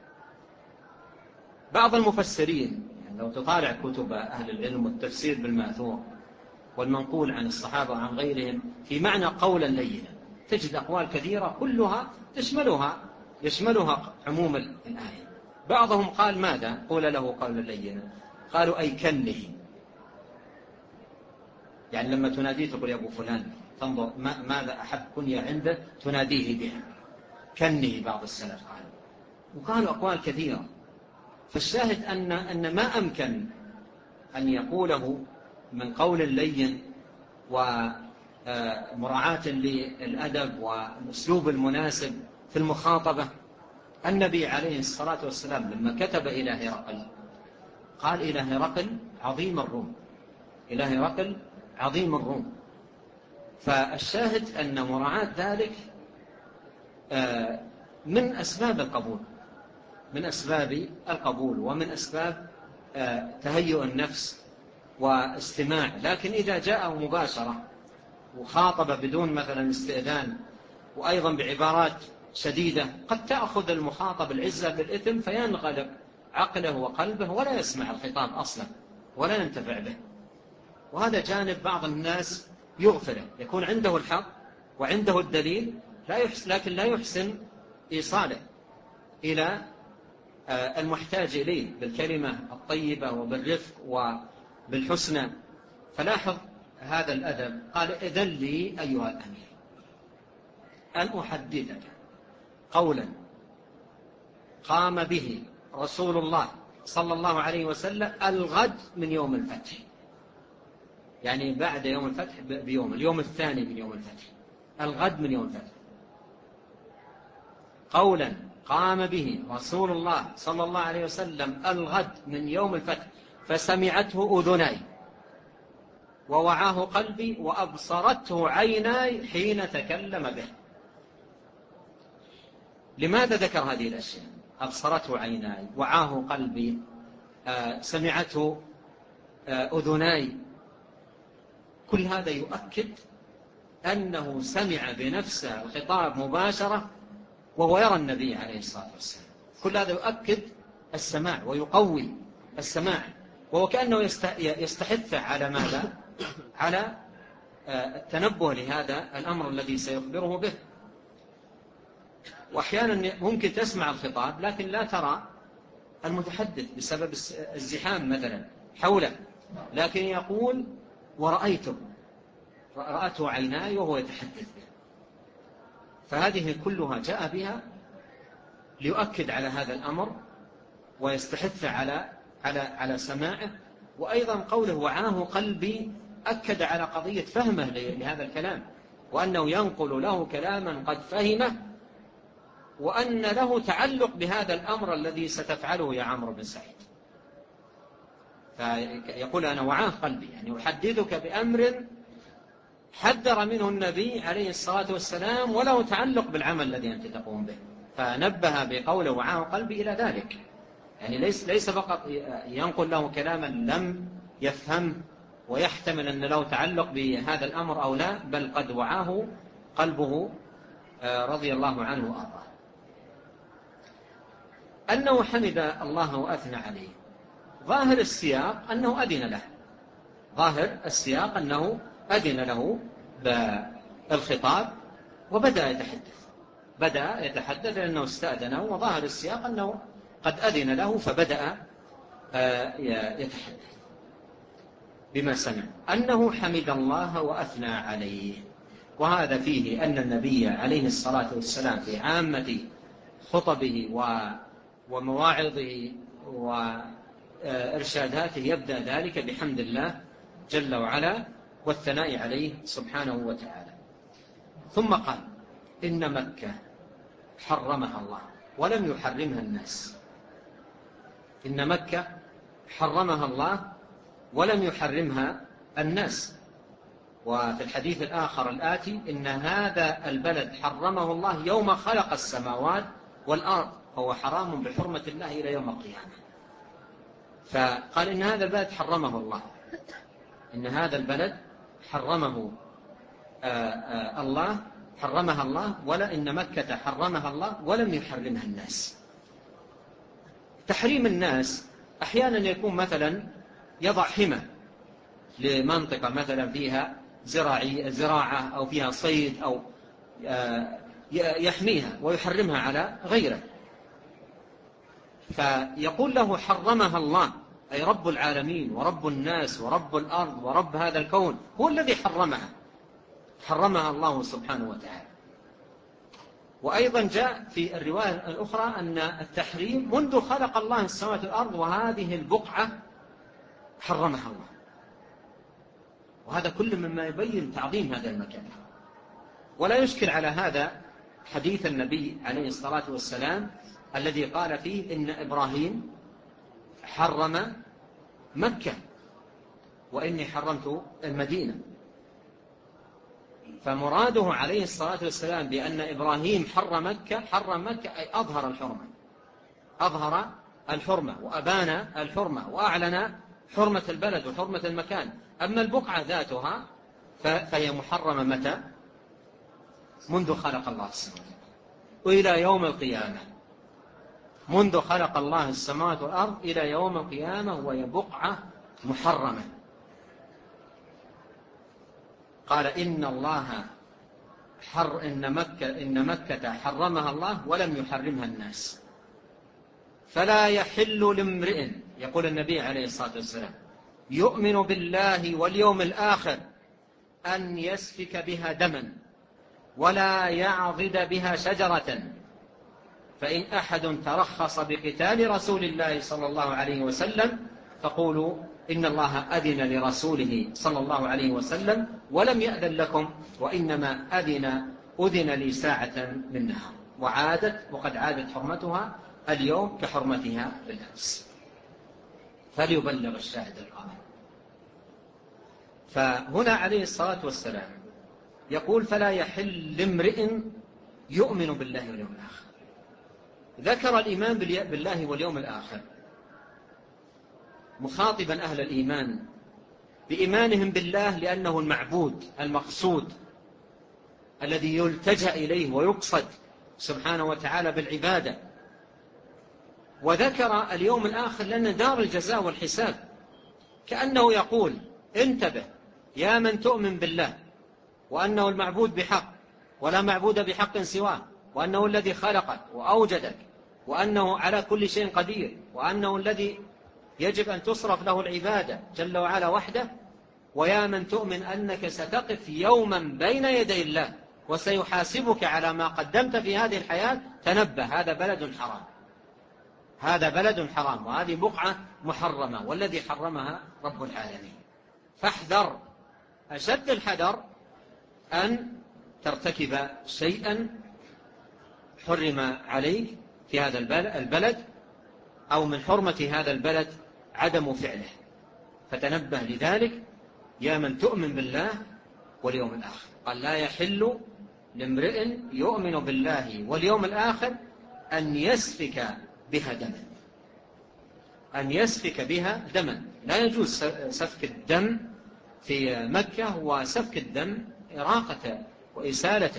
بعض المفسرين يعني لو تطالع كتب أهل العلم والتفسير بالمأثور والمنقول عن الصحابة وعن غيرهم في معنى قولا لينا، تجد أقوال كثيرة كلها يشملها عموم الآية. بعضهم قال ماذا قول له قولا لينا؟ قالوا أي كنه، يعني لما تناديه تقول يا أبو فلان، تنظر ماذا أحب كنية عنده تناديه بها، كنه. بعض السلف قالوا، وقالوا أقوال كثيرة. فالشاهد أن ما أمكن أن يقوله من قول لين ومراعاة للأدب والأسلوب المناسب في المخاطبة. النبي عليه الصلاة والسلام لما كتب إلى هرقل قال إلى هرقل عظيم الروم، إلى هرقل عظيم الروم. فالشاهد أن مراعاة ذلك من أسباب القبول، من أسباب القبول ومن أسباب تهيؤ النفس واستماع. لكن إذا جاء مباشرة وخاطب بدون مثلا استئذان وأيضا بعبارات شديدة قد تأخذ المخاطب العزة بالإثم فينغلب عقله وقلبه ولا يسمع الخطاب أصلا ولا ينتفع به. وهذا جانب بعض الناس يغفله، يكون عنده الحق وعنده الدليل لكن لا يحسن إيصاله إلى المحتاج إليه بالكلمة الطيبة وبالرفق وبالحسنى. فلاحظ هذا الأدب. قال إذن لي أيها الأمير أن أحدثك قولا قام به رسول الله صلى الله عليه وسلم الغد من يوم الفتح، يعني بعد يوم الفتح بيوم، اليوم الثاني من يوم الفتح، الغد من يوم الفتح. قولا قام به رسول الله صلى الله عليه وسلم الغد من يوم الفتح فسمعته أذناي ووعاه قلبي وأبصرته عيناي حين تكلم به. لماذا ذكر هذه الأشياء؟ أبصرته عيناي، وعاه قلبي، سمعته أذناي. كل هذا يؤكد أنه سمع بنفسه الخطاب مباشرة وهو يرى النبي عليه الصلاة والسلام. كل هذا يؤكد السماع ويقوي السماع، وهو كأنه يستحث على ماذا؟ على التنبه لهذا الأمر الذي سيخبره به. وأحيانا ممكن تسمع الخطاب لكن لا ترى المتحدث بسبب الزحام مثلا حوله، لكن يقول ورأيته، رأته عيناي وهو يتحدث به. فهذه كلها جاء بها ليؤكد على هذا الأمر ويستحث على سماعه. وأيضا قوله وعاه قلبي أكد على قضية فهمه لهذا الكلام، وأنه ينقل له كلاما قد فهمه، وأن له تعلق بهذا الأمر الذي ستفعله يا عمرو بن سعيد. فيقول أنا وعاه قلبي، يعني أحدثك بأمر حذر منه النبي عليه الصلاة والسلام وله تعلق بالعمل الذي أنت تقوم به. فنبه بقوله وعاه قلبي إلى ذلك، يعني ليس فقط ينقل له كلاما لم يفهم ويحتمل أن له تعلق بهذا الأمر أو لا، بل قد وعاه قلبه رضي الله عنه وأرضاه. أنه حمد الله وأثنى عليه، ظاهر السياق أنه أذن له، ظاهر السياق أنه أذن له بالخطاب وبدأ يتحدث لأنه استأذنه، وظاهر السياق أنه قد أذن له فبدأ يتحدث بما سمع. أنه حمد الله وأثنى عليه، وهذا فيه أن النبي عليه الصلاة والسلام في عامة خطبه ومواعظه وإرشاداته يبدأ ذلك بحمد الله جل وعلا والثناء عليه سبحانه وتعالى. ثم قال إن مكة حرمها الله ولم يحرمها الناس. إن مكة حرمها الله ولم يحرمها الناس. وفي الحديث الآخر الآتي إن هذا البلد حرمه الله يوم خلق السماوات والأرض، فهو حرام بحرمة الله إلى يوم القيامة. فقال إن هذا البلد حرمه الله، إن هذا البلد حرمه الله، حرمها الله، ولا إن مكة حرمها الله ولم يحرمها الناس. تحريم الناس أحيانا يكون مثلا يضع حمى لمنطقة مثلا فيها زراعة أو فيها صيد أو يحميها ويحرمها على غيره، فيقول له حرمها الله، أي رب العالمين ورب الناس ورب الأرض ورب هذا الكون هو الذي حرمها الله سبحانه وتعالى. وأيضا جاء في الرواية الأخرى أن التحريم منذ خلق الله السماوات والأرض، وهذه البقعة حرمها الله. وهذا كل مما يبين تعظيم هذا المكان. ولا يشكل على هذا حديث النبي عليه الصلاة والسلام الذي قال فيه إن إبراهيم حرم مكة وإني حرمت المدينة. فمراده عليه الصلاة والسلام بأن إبراهيم حرم مكة أي أظهر الحرمة وأبان الحرمة وأعلن حرمة البلد وحرمة المكان. أما البقعة ذاتها فهي محرمة متى؟ منذ خلق الله السماوات وإلى يوم القيامة. منذ خلق الله السماوات والأرض إلى يوم القيامة وهي بقعة محرمة. قال إن مكة حرمها الله ولم يحرمها الناس، فلا يحل لامرئ، يقول النبي عليه الصلاة والسلام، يؤمن بالله واليوم الآخر أن يسفك بها دما ولا يعضد بها شجرة، فإن أحد ترخص بقتال رسول الله صلى الله عليه وسلم فقولوا إن الله أذن لرسوله صلى الله عليه وسلم ولم يأذن لكم، وإنما أذن لي ساعة من نهار، وقد عادت حرمتها اليوم كحرمتها بالأمس، فليبلغ الشاهد الغائب. فهنا عليه الصلاة والسلام يقول فلا يحل لامرئ يؤمن بالله واليوم الآخر. ذكر الإيمان بالله واليوم الآخر مخاطبا أهل الإيمان بإيمانهم بالله لأنه المعبود المقصود الذي يلتجأ إليه ويقصد سبحانه وتعالى بالعبادة. وذكر اليوم الآخر لأن دار الجزاء والحساب، كأنه يقول انتبه يا من تؤمن بالله وأنه المعبود بحق ولا معبود بحق سواه، وأنه الذي خلقك وأوجدك، وأنه على كل شيء قدير، وأنه الذي يجب أن تصرف له العبادة جل وعلا وحده. ويا من تؤمن أنك ستقف يوما بين يدي الله وسيحاسبك على ما قدمت في هذه الحياة، تنبه هذا بلد حرام، هذا بلد حرام، وهذه بقعة محرمة، والذي حرمها رب العالمين. فاحذر أشد الحذر أن ترتكب شيئا حرم عليك في هذا البلد، أو من حرمة هذا البلد عدم فعله، فتنبه لذلك يا من تؤمن بالله واليوم الآخر. قال لا يحل لامرئ يؤمن بالله واليوم الآخر أن يسفك بها دما، أن يسفك بها دما. لا يجوز سفك الدم في مكة، وسفك الدم إراقة وإسالة.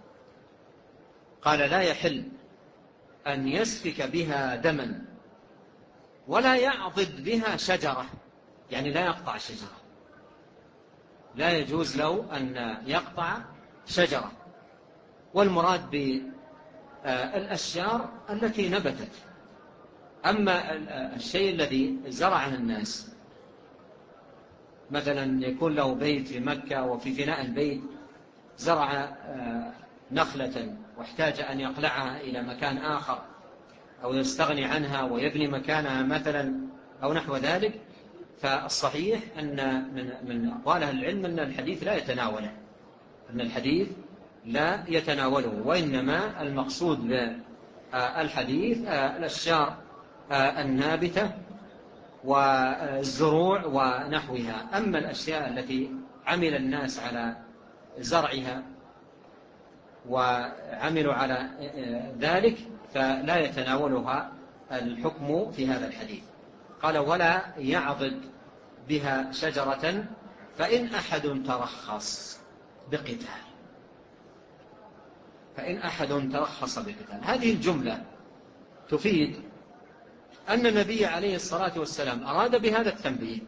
قال لا يحل أن يسفك بها دما ولا يعضد بها شجرة، يعني لا يقطع شجرة، لا يجوز له أن يقطع شجرة. والمراد بالأشجار التي نبتت. أما الشيء الذي زرعه الناس، مثلا يكون له بيت في مكة وفي فناء البيت زرع نخلة واحتاج أن يقلعها إلى مكان آخر أو يستغني عنها ويبني مكانها مثلا أو نحو ذلك، فالصحيح أن من أقوال أهل العلم أن الحديث لا يتناوله، وإنما المقصود بالحديث الأشجار النابتة والزروع ونحوها. أما الأشياء التي عمل الناس على زرعها وعملوا على ذلك فلا يتناولها الحكم في هذا الحديث. قال ولا يعضد بها شجرة فإن أحد ترخص بقتال. فإن أحد ترخص بقتال، هذه الجملة تفيد أن النبي عليه الصلاة والسلام أراد بهذا التنبيه،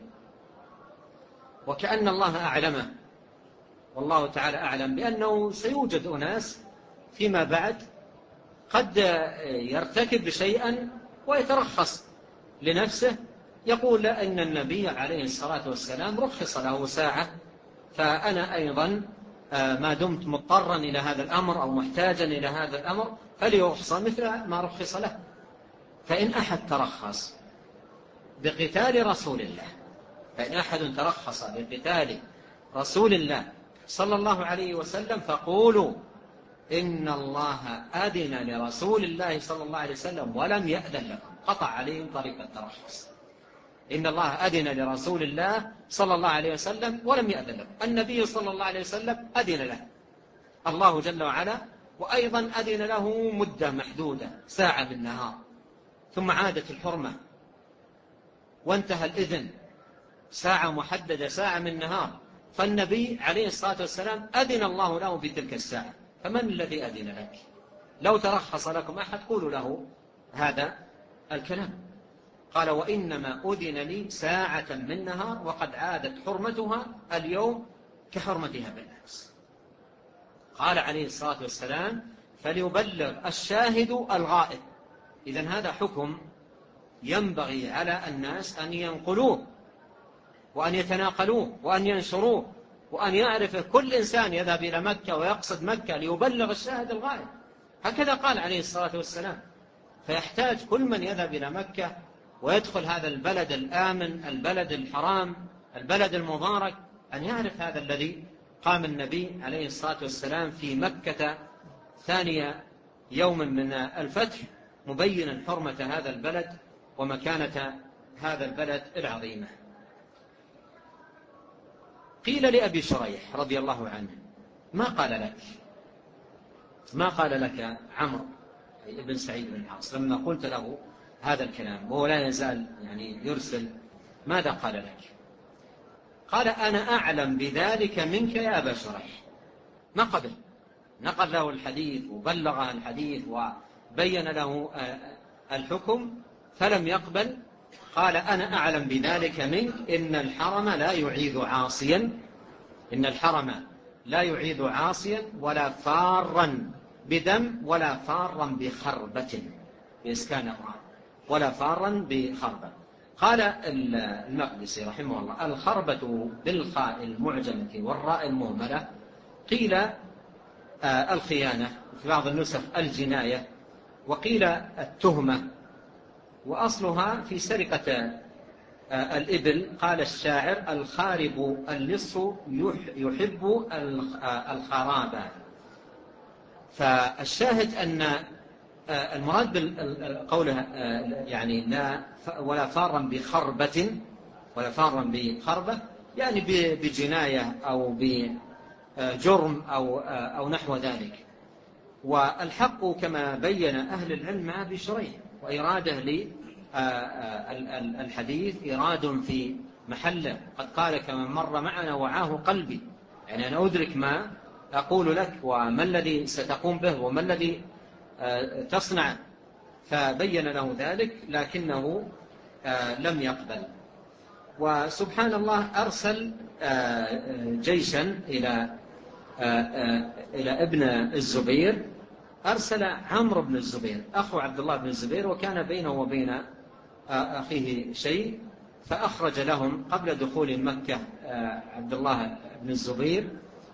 وكأن الله أعلمه والله تعالى أعلم بأنه سيوجد أناس فيما بعد قد يرتكب شيئا ويترخص لنفسه، يقول أن النبي عليه الصلاة والسلام رخص له ساعة، فأنا أيضا ما دمت مضطرا إلى هذا الأمر أو محتاجا إلى هذا الأمر فليرخص مثل ما رخص له. فإن أحد ترخص بقتال رسول الله، فإن أحد ترخص بقتال رسول الله صلى الله عليه وسلم فقولوا إن الله أذن لرسول الله صلى الله عليه وسلم ولم يأذن لكم. قطع عليهم طريق الترخص. إن الله أذن لرسول الله صلى الله عليه وسلم ولم يأذن لكم. النبي صلى الله عليه وسلم أذن له الله جل وعلا، وأيضا أذن له مدة محدودة ساعة من النهار، ثم عادت الحرمة وانتهى الإذن، ساعة محددة ساعة من النهار، فالنبي عليه الصلاة والسلام أذن الله له في تلك الساعة. فمن الذي أذن لك؟ لو ترخص لكم أحد قولوا له هذا الكلام. قال وإنما أذن لي ساعة من نهار وقد عادت حرمتها اليوم كحرمتها بالأمس. قال عليه الصلاة والسلام فليبلغ الشاهد الغائب. إذن هذا حكم ينبغي على الناس أن ينقلوه وأن يتناقلوه وأن ينشروه، وأن يعرف كل إنسان يذهب إلى مكة ويقصد مكة ليبلغ الشاهد الغائب. هكذا قال عليه الصلاة والسلام. فيحتاج كل من يذهب إلى مكة ويدخل هذا البلد الآمن، البلد الحرام، البلد المبارك، أن يعرف هذا الذي قام النبي عليه الصلاة والسلام في مكة ثاني يوم من الفتح مبينا حرمة هذا البلد ومكانة هذا البلد العظيمة. قيل لأبي شريح رضي الله عنه ما قال لك عمرو ابن سعيد بن العاص لما قلت له هذا الكلام وهو لا يزال يعني يرسل، ماذا قال لك؟ قال أنا أعلم بذلك منك يا أبا شريح. ما قبل، نقل له الحديث وبلغه الحديث وبين له الحكم فلم يقبل. قال أنا أعلم بذلك منك إن الحرم لا يعيد عاصيا، إن الحرم لا يعيد عاصيا ولا فارا بدم ولا فارا بخربة بإسكان الراء، ولا فارا بخربة. قال المقدسي رحمه الله الخربة بالخاء المعجمة والراء المهملة، قيل الخيانة، في بعض النسخ الجناية، وقيل التهمة، وأصلها في سرقة الإبل. قال الشاعر الخارب اللص يحب الخرابة. فالشاهد أن المراد بقولها يعني لا ولا فارا بخربة، ولا فارا بخربة يعني بجناية أو بجرم أو نحو ذلك. والحق كما بين أهل العلم مع أبي شريح، وإرادة للحديث إراد في محله. قد قال كما مر معنا وعاه قلبي، يعني أنا أدرك ما أقول لك وما الذي ستقوم به وما الذي تصنع، فبين له ذلك لكنه لم يقبل. وسبحان الله أرسل جيشا إلى ابن الزبير، أرسل عمرو بن الزبير أخو عبد الله بن الزبير، وكان بينه وبين أخيه شيء، فأخرج لهم قبل دخول مكة عبد الله بن الزبير،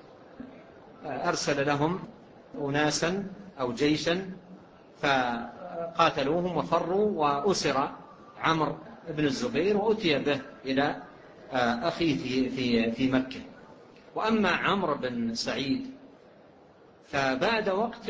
أرسل لهم أناسا أو جيشا فقاتلوهم وفروا، وأسر عمرو بن الزبير وأتي به إلى أخيه في مكة. وأما عمرو بن سعيد فبعد وقت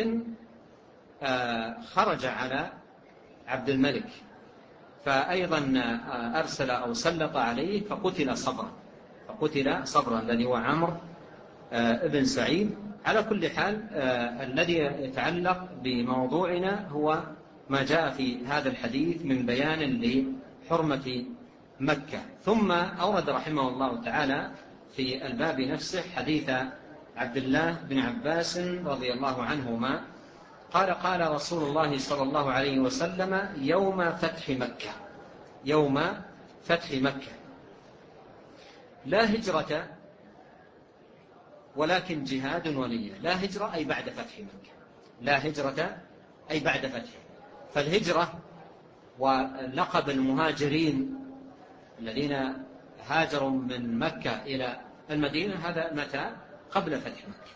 خرج على عبد الملك، فأيضا أرسل أو سلط عليه فقتل وقتل صبرا الذي هو عمرو ابن سعيد. على كل حال الذي يتعلق بموضوعنا هو ما جاء في هذا الحديث من بيان لحرمة مكة. ثم أورد رحمه الله تعالى في الباب نفسه حديث عبد الله بن عباس رضي الله عنهما قال قال رسول الله صلى الله عليه وسلم يوم فتح مكة، يوم فتح مكة: لا هجرة ولكن جهاد ونية. لا هجرة أي بعد فتح مكة، لا هجرة أي بعد فتح. فالهجرة ولقب المهاجرين الذين هاجروا من مكة إلى المدينة هذا متى؟ قبل فتح مكة،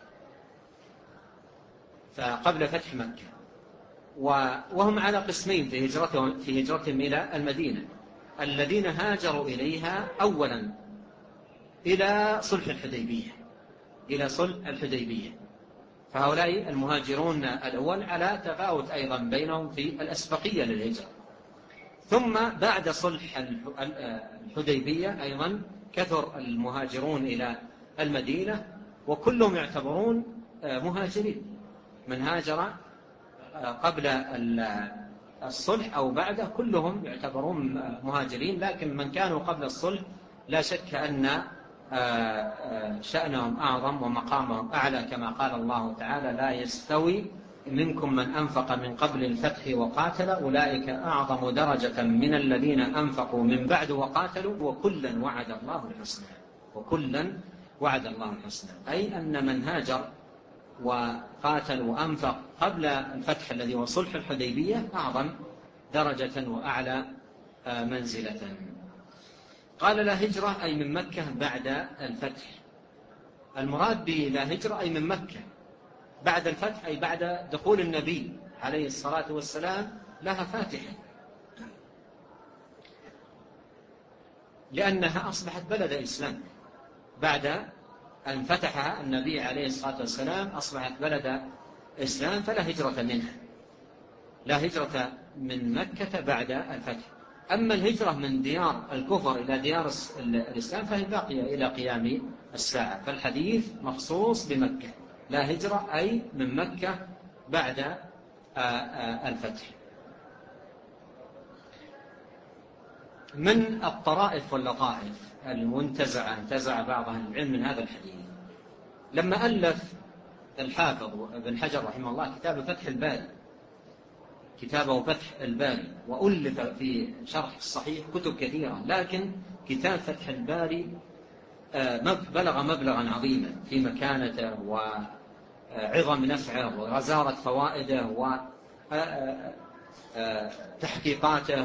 فقبل فتح مكة. وهم على قسمين في هجرتهم إلى المدينة: الذين هاجروا إليها أولا إلى صلح الحديبية، إلى صلح الحديبية، فهؤلاء المهاجرون الأول على تفاوت أيضا بينهم في الأسبقية للهجرة. ثم بعد صلح الحديبية أيضا كثر المهاجرون إلى المدينة، وكلهم يعتبرون مهاجرين، من هاجر قبل الصلح أو بعده كلهم يعتبرون مهاجرين. لكن من كانوا قبل الصلح لا شك أن شأنهم أعظم ومقامهم أعلى، كما قال الله تعالى: لا يستوي منكم من أنفق من قبل الفتح وقاتل أولئك أعظم درجة من الذين أنفقوا من بعد وقاتلوا وكلا وعد الله الحسنى. وكلا وعد الله الحسنى، أي أن من هاجر وقاتل وأنفق قبل الفتح الذي هو صلح الحديبية أعظم درجة وأعلى منزلة. قال لا هجرة أي من مكة بعد الفتح. المراد بلا هجرة أي من مكة بعد الفتح، أي بعد دخول النبي عليه الصلاة والسلام لها فاتحة، لأنها أصبحت بلد إسلام بعد أن فتحها النبي عليه الصلاة والسلام، أصبحت بلد إسلام، فلا هجرة منها، لا هجرة من مكة بعد الفتح. أما الهجرة من ديار الكفر إلى ديار الإسلام فهي باقية إلى قيام الساعة، فالحديث مخصوص بمكة. لا هجرة أي من مكة بعد الفتح. من الطرائف واللطائف المنتزعة انتزع بعض أهل العلم من هذا الحديث، لما ألف الحافظ ابن حجر رحمه الله كتاب فتح الباري، كتابه فتح الباري، وألف في شرح الصحيح كتب كثيرة، لكن كتاب فتح الباري بلغ مبلغا عظيما في مكانته وعظم نفعه وغزارة فوائده وتحقيقاته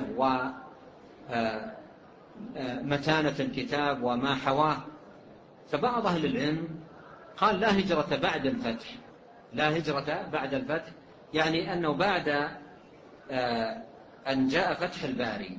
ومتانة الكتاب وما حواه. فبعض أهل العلم قال لا هجرة بعد الفتح، لا هجرة بعد الفتح، يعني أنه بعد أن جاء فتح الباري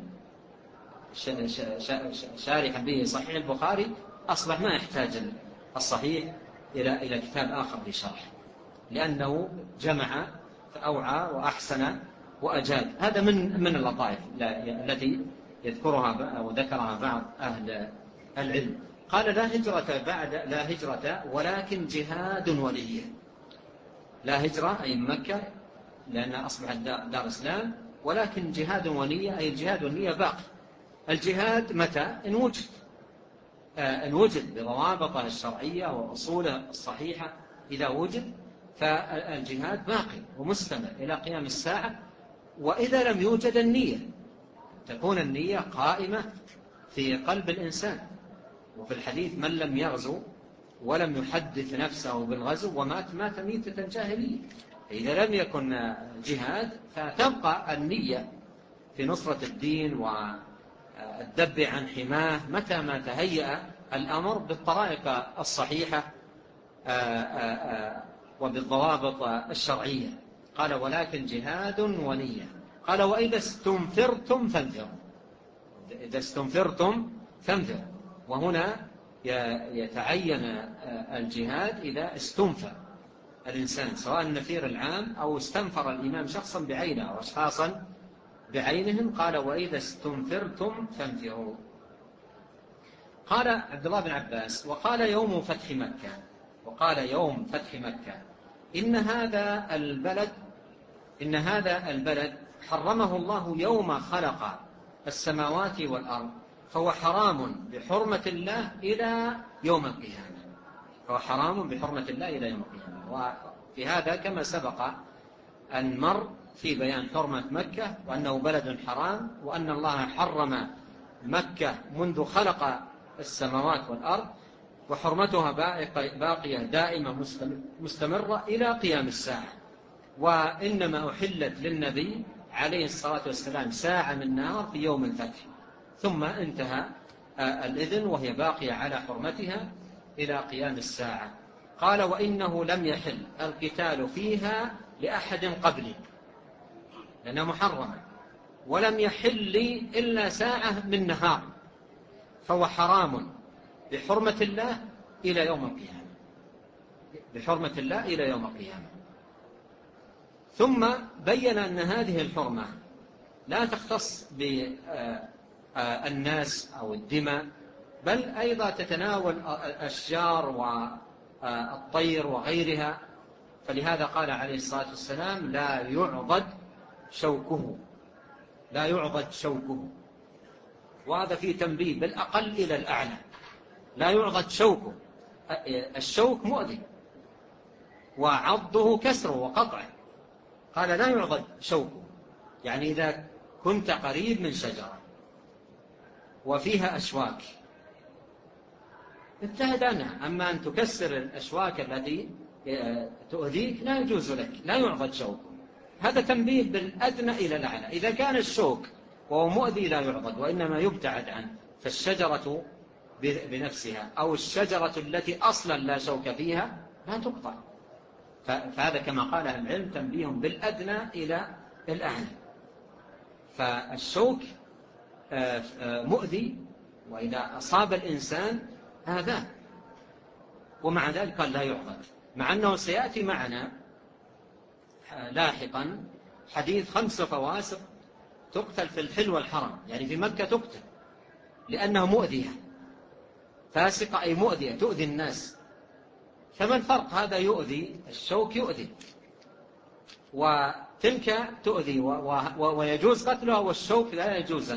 شارحا به صحيح البخاري أصبح ما يحتاج الصحيح إلى كتاب آخر لشرح، لأنه جمع فأوعى وأحسن وأجاد. هذا من اللطائف التي يذكرها وذكرها بعض أهل العلم. قال لا هجرة بعد لا هجرة ولكن جهاد ونية. لا هجرة أي مكة لأنها أصبحت دار إسلام، ولكن جهاد ونية أي الجهاد والنية باقي. الجهاد متى؟ إن وجد بضوابطه الشرعية وأصوله الصحيحة، إذا وجد فالجهاد باقي ومستمر إلى قيام الساعة. وإذا لم يوجد النية، تكون النية قائمة في قلب الإنسان. وفي الحديث من لم يغزو ولم يحدث نفسه بالغزو ومات ميتة جاهلية. إذا لم يكن جهاد فتبقى النية في نصرة الدين والذب عن حماه متى ما تهيأ الأمر بالطرائق الصحيحة وبالضوابط الشرعية. قال ولكن جهاد ونية. قال وإذا استنفرتم فانفروا، إذا استنفرتم فانفروا. وهنا يتعين الجهاد إذا استنفر الإنسان، سواء النفير العام أو استنفر الإمام شخصا بعينه أو أشخاصا بعينهم. قال وإذا استنفرتم فانفروا. قال عبد الله بن عباس: وقال يوم فتح مكة إن هذا البلد حرمه الله يوم خلق السماوات والأرض، فهو حرام بحرمة الله إلى يوم القيامة. وفي هذا كما سبق أن مر في بيان حرمة مكة، وأنه بلد حرام، وأن الله حرم مكة منذ خلق السماوات والأرض، وحرمتها باقية دائمة مستمرة إلى قيام الساعة. وإنما أحلت للنبي عليه الصلاة والسلام ساعة من نهار في يوم الفتح، ثم انتهى الإذن، وهي باقية على حرمتها إلى قيام الساعة. قال: وإنه لم يحل القتال فيها لأحد قبلي، لأنها محرمة، ولم يحل لي إلا ساعة من نهار، فهو حرام بحرمة الله إلى يوم القيامة. ثم بين أن هذه الحرمة لا تختص بالناس أو الدماء، بل أيضا تتناول الأشجار والطير وغيرها. فلهذا قال عليه الصلاة والسلام: لا يعضد شوكه. وهذا فيه تنبيه بالأقل إلى الأعلى. لا يعضد شوكه، الشوك مؤذي، وعضه كسره وقطعه. قال: لا يعضد شوكه، يعني إذا كنت قريب من شجرة وفيها أشواك ابتعد عنها. أما أن تكسر الأشواك التي تؤذيك لا يجوز لك، لا يعضد شوكه. هذا تنبيه بالأدنى إلى الأعلى. إذا كان الشوك وهو مؤذي لا يعضد، وإنما يبتعد عنه. فالشجرة بنفسها أو الشجرة التي أصلا لا شوك فيها لا تقطع. فهذا كما قال أهل العلم تنبيه بالأدنى إلى الأعلى. فالشوك مؤذي، وإذا أصاب الإنسان هذا، ومع ذلك قال لا يعضد، مع أنه سيأتي معنا لاحقا حديث 5 فواسق تقتل في الحل والحرم، يعني في مكة تقتل لأنها مؤذية. فاسقة أي مؤذية، تؤذي الناس. فما الفرق؟ هذا يؤذي، الشوك يؤذي، وتلك تؤذي ويجوز قتلها، والشوك لا يجوز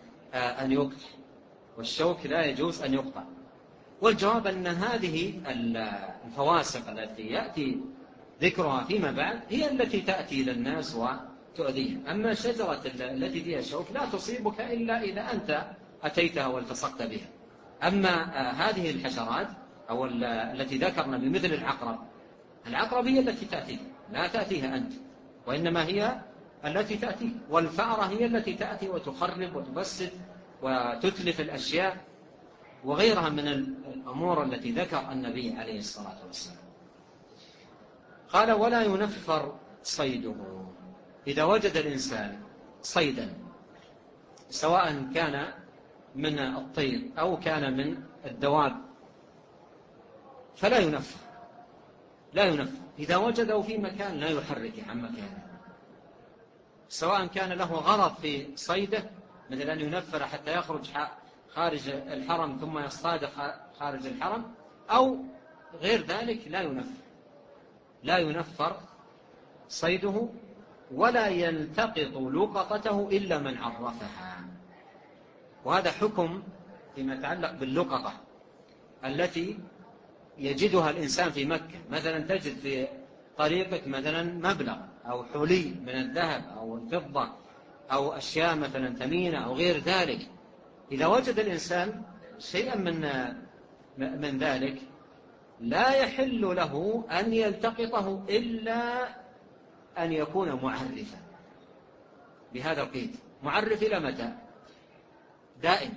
أن يقطع. والجواب أن هذه الفواسق التي يأتي ذكرها فيما بعد هي التي تأتي للناس وتؤذيهم. أما الشجرة التي فيها الشوك لا تصيبك إلا إذا أنت أتيتها والتصقت بها. أما هذه الحشرات أو التي ذكرنا بمثل العقرب هي التي تأتي، لا تأتيها أنت، وإنما هي التي تأتي. والفأرة هي التي تأتي وتخرب وتفسد وتتلف الأشياء وغيرها من الأمور التي ذكر النبي عليه الصلاة والسلام. قال: ولا ينفر صيده. إذا وجد الإنسان صيدا سواء كان من الطير أو كان من الدواب فلا ينفر. إذا وجده في مكان لا يحرك عن مكانه، سواء كان له غرض في صيده، مثل أن ينفر حتى يخرج خارج الحرم ثم يصطاد خارج الحرم، أو غير ذلك لا ينفر صيده، ولا يلتقط لقطته إلا من عرفها. وهذا حكم فيما يتعلق باللقطة التي يجدها الإنسان في مكة. مثلا تجد في طريقك مثلا مبلغ أو حلي من الذهب أو الفضة أو أشياء مثلا ثمينة أو غير ذلك. إذا وجد الإنسان شيئا من ذلك لا يحل له أن يلتقطه إلا أن يكون معرفا بهذا القيد. معرف إلى متى؟ دائما،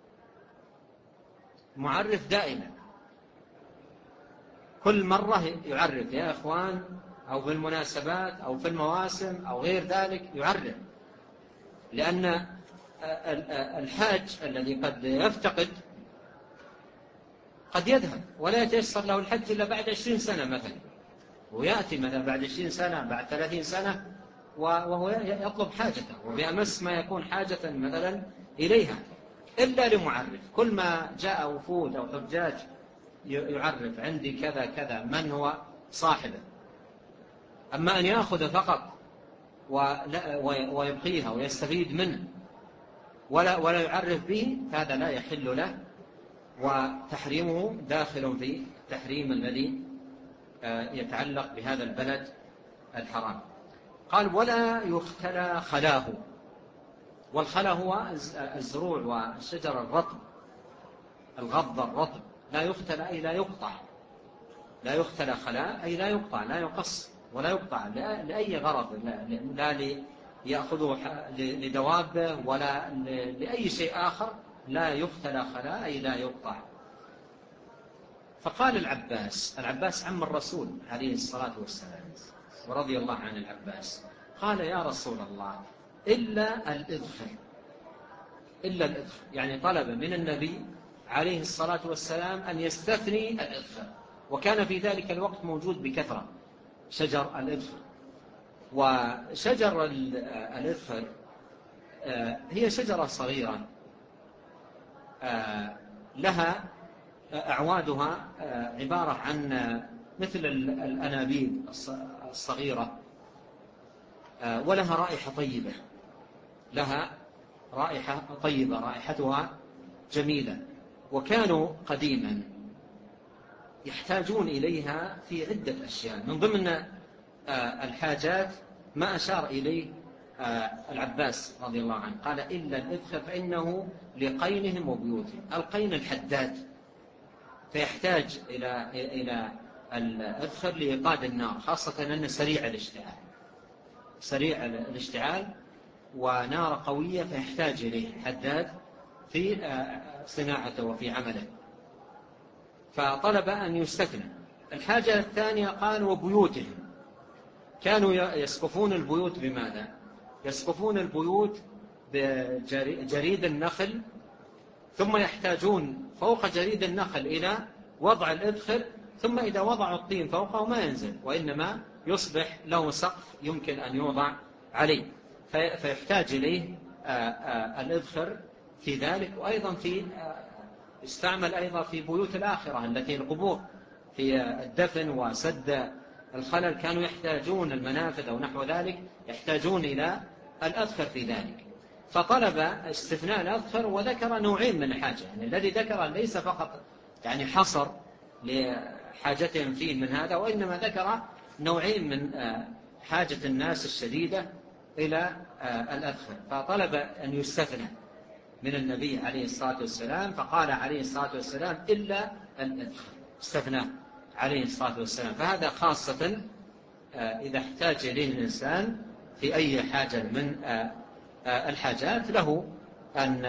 معرف دائما، كل مرة يعرف يا إخوان، أو في المناسبات أو في المواسم أو غير ذلك يعرف. لأن الحاج الذي قد يفتقد قد يذهب ولا يتيسر له الحج إلا بعد 20 سنة مثلا، ويأتي مثلا بعد 20 سنة بعد 30 سنة وهو يطلب حاجته، وبأمس ما يكون حاجة مثلا إليها. إلا لمعرف. كل ما جاء وفود أو حجاج يعرف عندي كذا كذا من هو صاحبه. أما أن يأخذ فقط ويبقيها ويستفيد منه ولا يعرف به، فهذا لا يحل له، وتحريمه داخل في التحريم الذي يتعلق بهذا البلد الحرام. قال ولا يختلى خلاه. والخلا هو الزروع والشجر الرطب، الغض الرطب. لا يختلى أي لا يقطع. لا يختلى خلاء أي لا يقطع، لا يقص ولا يقطع لأي غرض، لا ليأخذه لدوابه ولا لأي شيء آخر. لا يختلى خلاء أي لا يقطع. فقال العباس عم الرسول عليه الصلاة والسلام ورضي الله عن العباس، قال يا رسول الله إلا الإذخر. إلا الإذخر، يعني طلب من النبي عليه الصلاة والسلام أن يستثني الإذخر، وكان في ذلك الوقت موجود بكثرة شجر الإذخر. وشجر الإذخر هي شجرة صغيرة لها أعوادها عبارة عن مثل الأنابيب الصغيرة، ولها رائحة طيبة، لها رائحة طيبة، رائحتها جميلة. وكانوا قديما يحتاجون إليها في عدة أشياء. من ضمن الحاجات ما أشار إليه العباس رضي الله عنه، قال إلا الإذخر فإنه لقينهم وبيوتهم. القين الحداد، فيحتاج إلى الإذخر لإيقاد النار، خاصة أنه سريع الاشتعال ونار قوية، فيحتاج إليه حداد في صناعته وفي عمله، فطلب أن يستثنى. الحاجة الثانية قال وبيوتهم. كانوا يسقفون البيوت بماذا؟ يسقفون البيوت بجريد النخل، ثم يحتاجون فوق جريد النخل إلى وضع الإذخر، ثم إذا وضعوا الطين فوقه ما ينزل، وإنما يصبح له سقف يمكن أن يوضع عليه، فيحتاج إليه الإذخر في ذلك. وأيضا يستعمل أيضا في بيوت الآخرة التي القبور، في الدفن وسد الخلل كانوا يحتاجون المنافذ أو نحو ذلك، يحتاجون إلى الأذخر في ذلك. فطلب استثناء الأذخر، وذكر نوعين من الحاجة، يعني الذي ذكر ليس فقط يعني حصر لحاجتهم فيه من هذا، وإنما ذكر نوعين من حاجة الناس الشديدة إلى الأذخر. فطلب أن يستثنى من النبي عليه الصلاة والسلام، فقال عليه الصلاة والسلام إلا الإذخر، استثنى عليه الصلاة والسلام. فهذا خاصة إذا احتاج إليه الإنسان في أي حاجة من الحاجات، له أن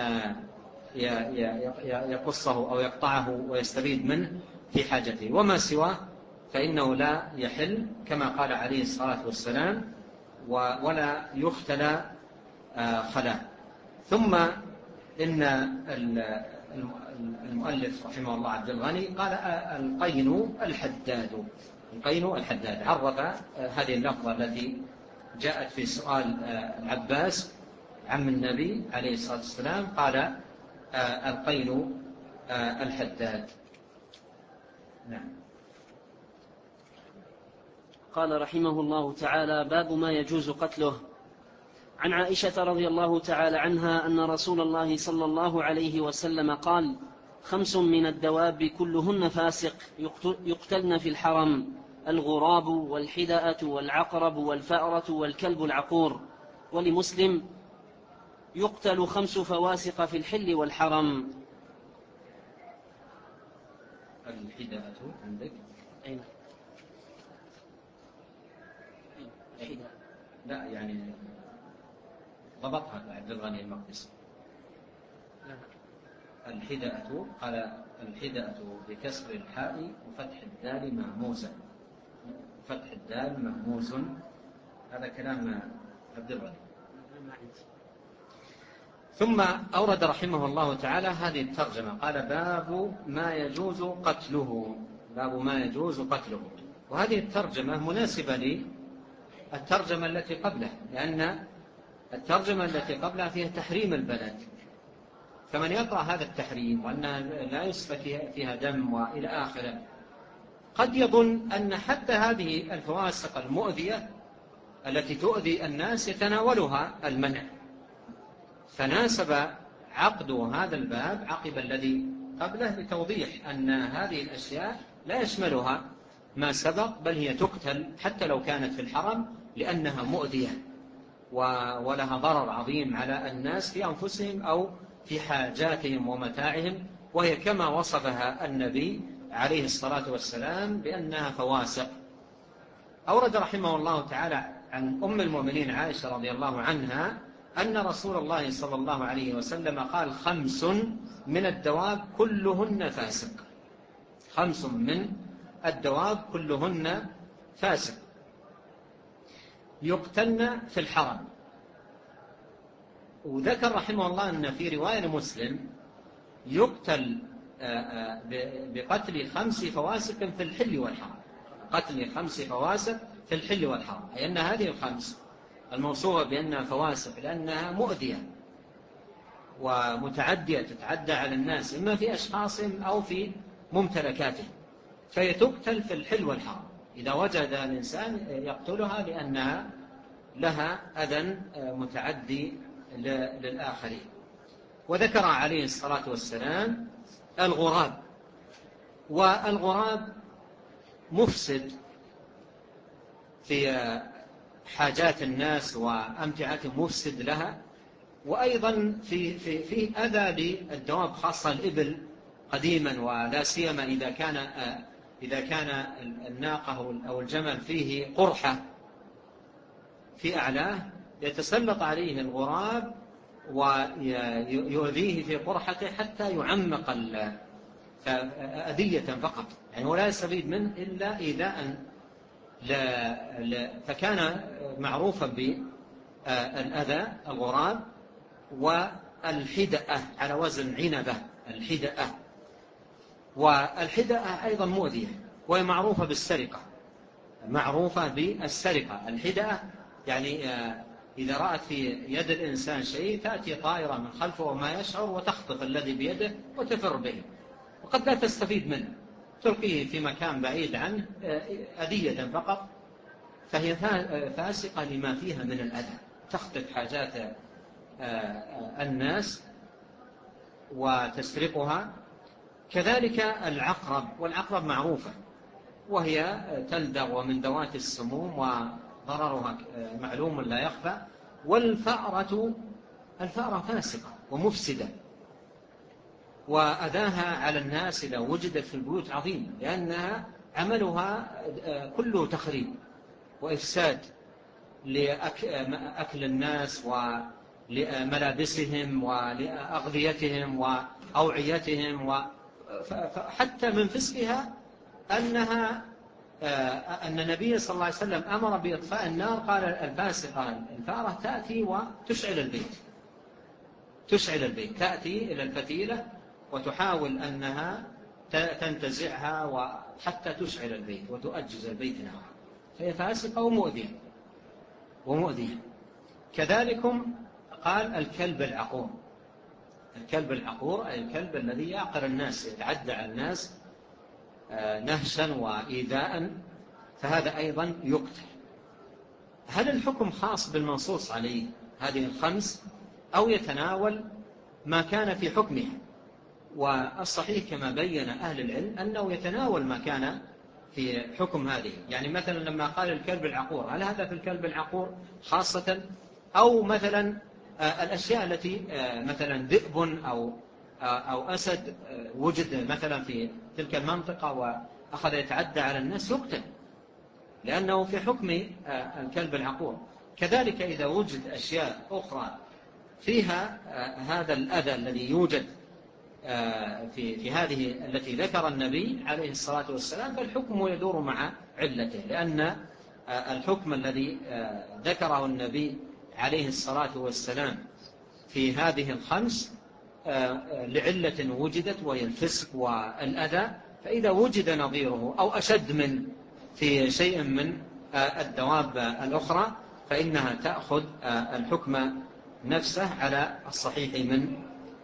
يقصه أو يقطعه ويستفيد منه في حاجته. وما سواه فإنه لا يحل كما قال عليه الصلاة والسلام، ولا يختلى خلا. ثم إن المؤلف رحمه الله عبد الغني قال القين الحداد. القين الحداد عرف هذه اللفظة التي جاءت في سؤال العباس عم النبي عليه الصلاة والسلام، قال القين الحداد. نعم. قال رحمه الله تعالى: باب ما يجوز قتله. عن عائشة رضي الله تعالى عنها أن رسول الله صلى الله عليه وسلم قال: 5 من الدواب كلهن فاسق يقتلن في الحرم: الغراب والحدأة والعقرب والفأرة والكلب العقور. ولمسلم: يقتل 5 فواسق في الحل والحرم. الحدأة عندك؟ أين؟ الحدأة لا، يعني ضبطها عبد الغني المقدسي. الحدأة قال الحدأة بكسر الحاء وفتح الدال مهموزا. فتح الدال مهموز، هذا كلام عبد الغني. ثم أورد رحمه الله تعالى هذه الترجمة، قال باب ما يجوز قتله. باب ما يجوز قتله. وهذه الترجمة مناسبة للترجمة التي قبلها، لأن الترجمة التي قبلها فيها تحريم البلد، فمن يقرأ هذا التحريم وأن لا يسفك فيها دم وإلى آخره قد يظن أن حتى هذه الفواسق المؤذية التي تؤذي الناس يتناولها المنع، فناسب عقد هذا الباب عقب الذي قبله لتوضيح أن هذه الأشياء لا يشملها ما سبق، بل هي تقتل حتى لو كانت في الحرم لأنها مؤذية ولها ضرر عظيم على الناس في أنفسهم أو في حاجاتهم ومتاعهم، وهي كما وصفها النبي عليه الصلاة والسلام بأنها فواسق. أورد رحمه الله تعالى عن أم المؤمنين عائشة رضي الله عنها أن رسول الله صلى الله عليه وسلم قال: 5 من الدواب كلهن فاسق. 5 من الدواب كلهن فاسق يقتلن في الحرم. وذكر رحمه الله أن في رواية مسلم يقتل بقتل 5 فواسق في الحل والحرم. قتل 5 فواسق في الحل والحرم، أي أن هذه ال5 الموصوفة بأنها فواسق لأنها مؤذية ومتعدية تتعدى على الناس إما في أشخاصهم أو في ممتلكاتهم، فهي تقتل في الحل والحرم. إذا وجد الإنسان يقتلها لأنها لها أذى متعدي للآخرين. وذكر عليه الصلاة والسلام الغراب، والغراب مفسد في حاجات الناس وأمتعتهم، مفسد لها، وأيضا في أذى للدواب خاصة الإبل قديما، ولا سيما إذا كان الناقة أو الجمل فيه قرحة في أعلاه يتسلط عليه الغراب ويؤذيه في قرحته حتى يعمق أذية فقط، يعني ولا يستفيد منه إلا إيذاء. فكان معروفا بالأذى الغراب. والحدأة على وزن عنبة، الحدأة، والحدأة أيضا مؤذية وهي معروفة بالسرقة، معروفة بالسرقة. الحدأة يعني إذا رأت في يد الإنسان شيء تأتي طائرة من خلفه وما يشعر وتخطف الذي بيده وتفر به، وقد لا تستفيد منه، تلقيه في مكان بعيد عنه أذية فقط، فهي فاسقة لما فيها من الأذى، تخطف حاجات الناس وتسرقها. كذلك العقرب، والعقرب معروفة وهي تلدغ ومن ذوات السموم وضررها معلوم لا يخفى. والفأرة فاسقة ومفسدة، وأذاها على الناس إذا وجدت في البيوت عظيم، لأنها عملها كله تخريب وإفساد لأكل الناس ولملابسهم ولأغذيتهم وأوعيتهم، حتى من فسقها أن النبي صلى الله عليه وسلم أمر بإطفاء النار، قال: الفاسقة الفأرة تأتي وتشعل البيت، تشعل البيت، تأتي إلى الفتيلة وتحاول أنها تنتزعها وحتى تشعل البيت وتؤجج البيت نارا، فهي فاسقة ومؤذية. كذلكم قال: الكلب العقور. الكلب العقور أي الكلب الذي يعقر الناس، يتعدى على الناس نهشا وإيذاء، فهذا أيضا يقتل. هل الحكم خاص بالمنصوص عليه هذه ال5 أو يتناول ما كان في حكمها؟ والصحيح كما بين أهل العلم أنه يتناول ما كان في حكم هذه. يعني مثلا لما قال الكلب العقور، هل هذا في الكلب العقور خاصة، أو مثلا الأشياء التي مثلا ذئب أو أسد وجد مثلا في تلك المنطقة وأخذ يتعدى على الناس يقتل، لأنه في حكم الكلب العقور. كذلك إذا وجد أشياء أخرى فيها هذا الأذى الذي يوجد في هذه التي ذكر النبي عليه الصلاة والسلام، فالحكم يدور مع علته، لأن الحكم الذي ذكره النبي عليه الصلاة والسلام في هذه ال5 لعلة وجدت وهي الفسق والأذى، فإذا وجد نظيره أو أشد من في شيء من الدواب الأخرى فإنها تأخذ الحكم نفسه على الصحيح من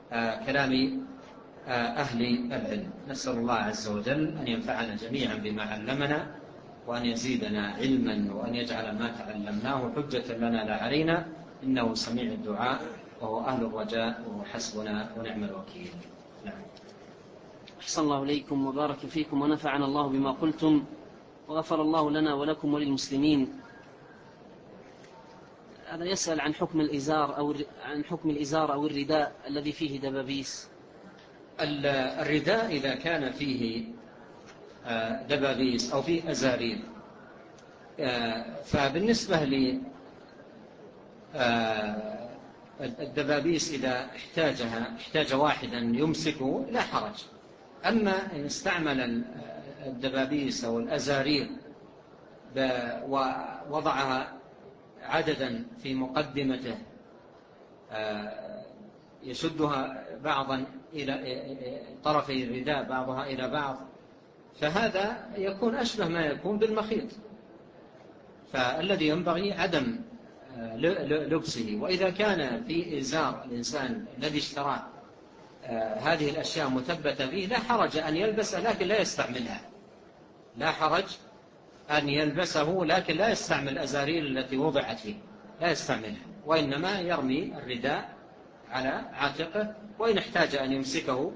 كلام أهل العلم. نسأل الله عز وجل أن ينفعنا جميعا بما علمنا، وأن يزيدنا علما، وأن يجعل ما تعلمناه حجة لنا لا علينا، إنه سميع الدعاء وهو أهل الرجاء وهو حسبنا ونعم الوكيل. نعم. أحسن الله إليكم وبارك فيكم ونفعنا الله بما قلتم، وغفر الله لنا ولكم وللمسلمين. هذا يسأل عن حكم الإزار أو الرداء الذي فيه دبابيس. الرداء إذا كان فيه دبابيس أو فيه أزارير، فبالنسبة للدبابيس إذا احتاج واحدا يمسكه لا حرج. أما إن استعمل الدبابيس أو الأزارير ووضعها عددا في مقدمته يشدها بعضا إلى طرفي الرداء بعضها إلى بعض، فهذا يكون أشبه ما يكون بالمخيط، فالذي ينبغي عدم لبسه. وإذا كان في إزار الإنسان الذي اشتراه هذه الأشياء مثبتة فيه لا حرج أن يلبسه لكن لا يستعملها، لا حرج أن يلبسه لكن لا يستعمل الأزارير التي وضعت فيه، لا يستعملها، وإنما يرمي الرداء على عاتقه، وإن احتاج أن يمسكه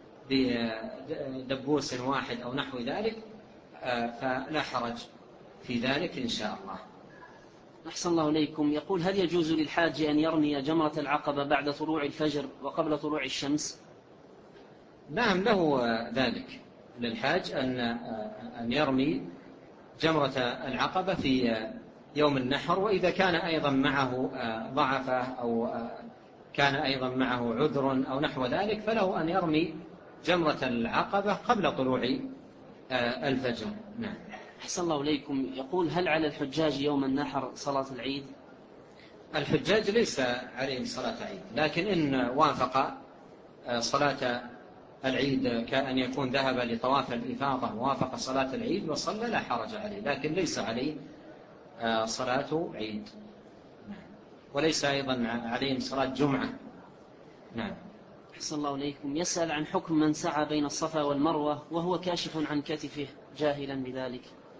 بدبوس واحد أو نحو ذلك فلا حرج في ذلك إن شاء الله. أحسن الله إليكم. يقول: هل يجوز للحاج أن يرمي جمرة العقبة بعد طلوع الفجر وقبل طلوع الشمس؟ نعم، له ذلك، للحاج أن يرمي جمرة العقبة في يوم النحر، وإذا كان أيضا معه ضعفة أو كان أيضا معه عذر أو نحو ذلك فله أن يرمي جمرة العقبة قبل طلوع الفجر. نعم. أحسن الله إليكم. يقول: هل على الحجاج يوم النحر صلاة العيد؟ الحجاج ليس عليهم صلاة عيد، لكن إن وافق صلاة العيد كأن يكون ذهب لطواف الإفاضة ووافق صلاة العيد وصلى لا حرج عليه، لكن ليس عليه صلاة عيد، وليس أيضا عليهم صلاة جمعة. نعم. أحسن الله إليكم. يسأل عن حكم من سعى بين الصفا والمروة وهو كاشف عن كتفه جاهلا بذلك.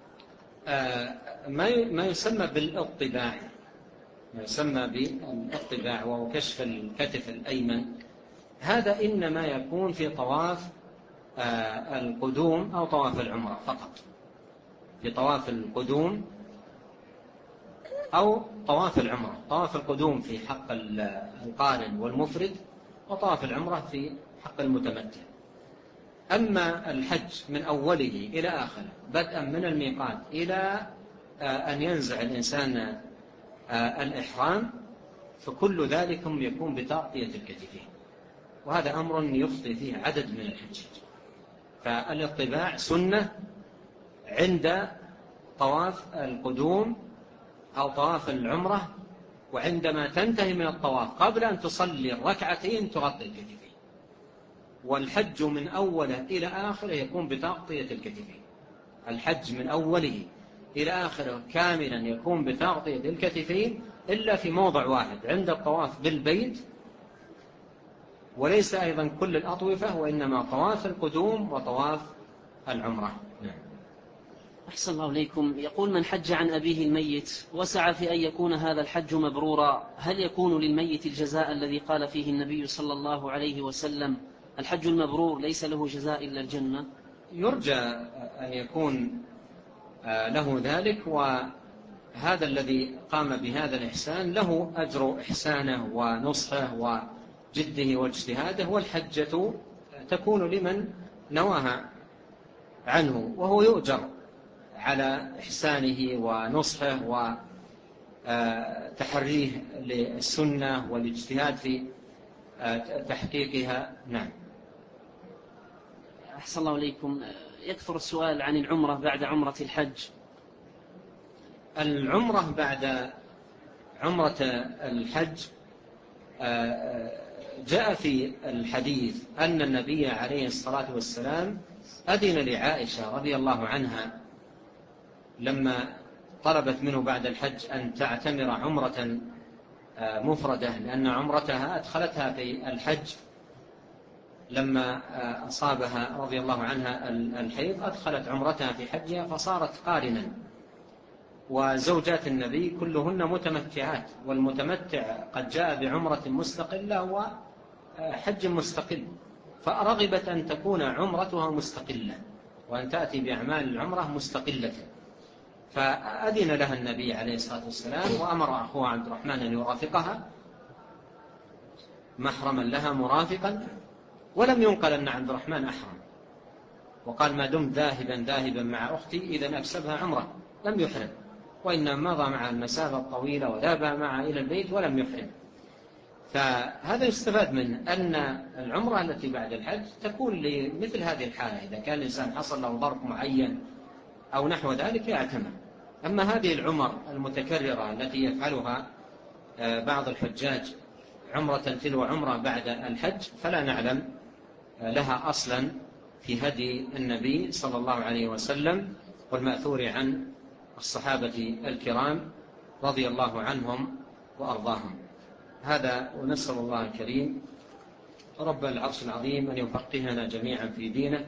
ما يسمى بالاطباع، ما يسمى بالاطباع وهو كشف الكتف الأيمن، هذا إنما يكون في طواف القدوم أو طواف العمرة فقط، في طواف القدوم أو طواف العمرة. طواف القدوم في حق القارن والمفرد، وطواف العمرة في حق المتمتع. أما الحج من أوله إلى آخره بدءا من الميقات إلى أن ينزع الإنسان الإحرام، فكل ذلك يكون بتغطية الكتفين، وهذا أمر يخطئ فيه عدد من الحجاج. فالاطباع سنة عند طواف القدوم أو طواف العمرة، وعندما تنتهي من الطواف قبل أن تصلي الركعتين تغطي الكتفين. والحج من أوله إلى آخره يكون بتغطية الكتفين، الحج من أوله إلى آخره كاملا يكون بتغطية الكتفين، إلا في موضع واحد عند الطواف بالبيت، وليس أيضا كل الأطوفة، وإنما طواف القدوم وطواف العمرة. أحسن الله إليكم. يقول: من حج عن أبيه الميت وسعى في أن يكون هذا الحج مبرورا، هل يكون للميت الجزاء الذي قال فيه النبي صلى الله عليه وسلم: الحج المبرور ليس له جزاء إلا الجنة؟ يرجى أن يكون له ذلك، وهذا الذي قام بهذا الإحسان له أجر إحسانه ونصحه وجده واجتهاده، والحجة تكون لمن نواها عنه، وهو يؤجر على إحسانه ونصحه وتحريه للسنة والاجتهاد في تحقيقها. نعم. أحسن الله إليكم. يكثر السؤال عن العمرة بعد عمرة الحج. العمرة بعد عمرة الحج جاء في الحديث أن النبي عليه الصلاة والسلام أذن لعائشة رضي الله عنها لما طلبت منه بعد الحج أن تعتمر عمرة مفردة، لأن عمرتها أدخلتها في الحج لما أصابها رضي الله عنها الحيض أدخلت عمرتها في حجها فصارت قارنا. وزوجات النبي كلهن متمتعات، والمتمتع قد جاء بعمرة مستقلة وحج مستقل، فرغبت أن تكون عمرتها مستقلة وأن تأتي بأعمال العمرة مستقلة، فأذن لها النبي عليه الصلاة والسلام وأمر أخوها عبد الرحمن أن يرافقها محرما لها مرافقا، ولم ينقل أن عبد الرحمن أحرم، وقال ما دمت ذاهبا مع أختي إذن أكسبها عمره، لم يحرم، وإنما مضى مع المسافة الطويلة وذهب معها إلى البيت ولم يحرم. فهذا يستفاد منه أن العمرة التي بعد الحج تكون لمثل هذه الحالة، إذا كان الإنسان حصل له ظرف معين أو نحو ذلك يعتمر. أما هذه العمر المتكررة التي يفعلها بعض الحجاج عمرة تلو عمرة بعد الحج فلا نعلم لها أصلا في هدي النبي صلى الله عليه وسلم والمأثور عن الصحابة الكرام رضي الله عنهم وأرضاهم. هذا، ونسأل الله الكريم رب العرش العظيم أن يفقهنا جميعا في دينه،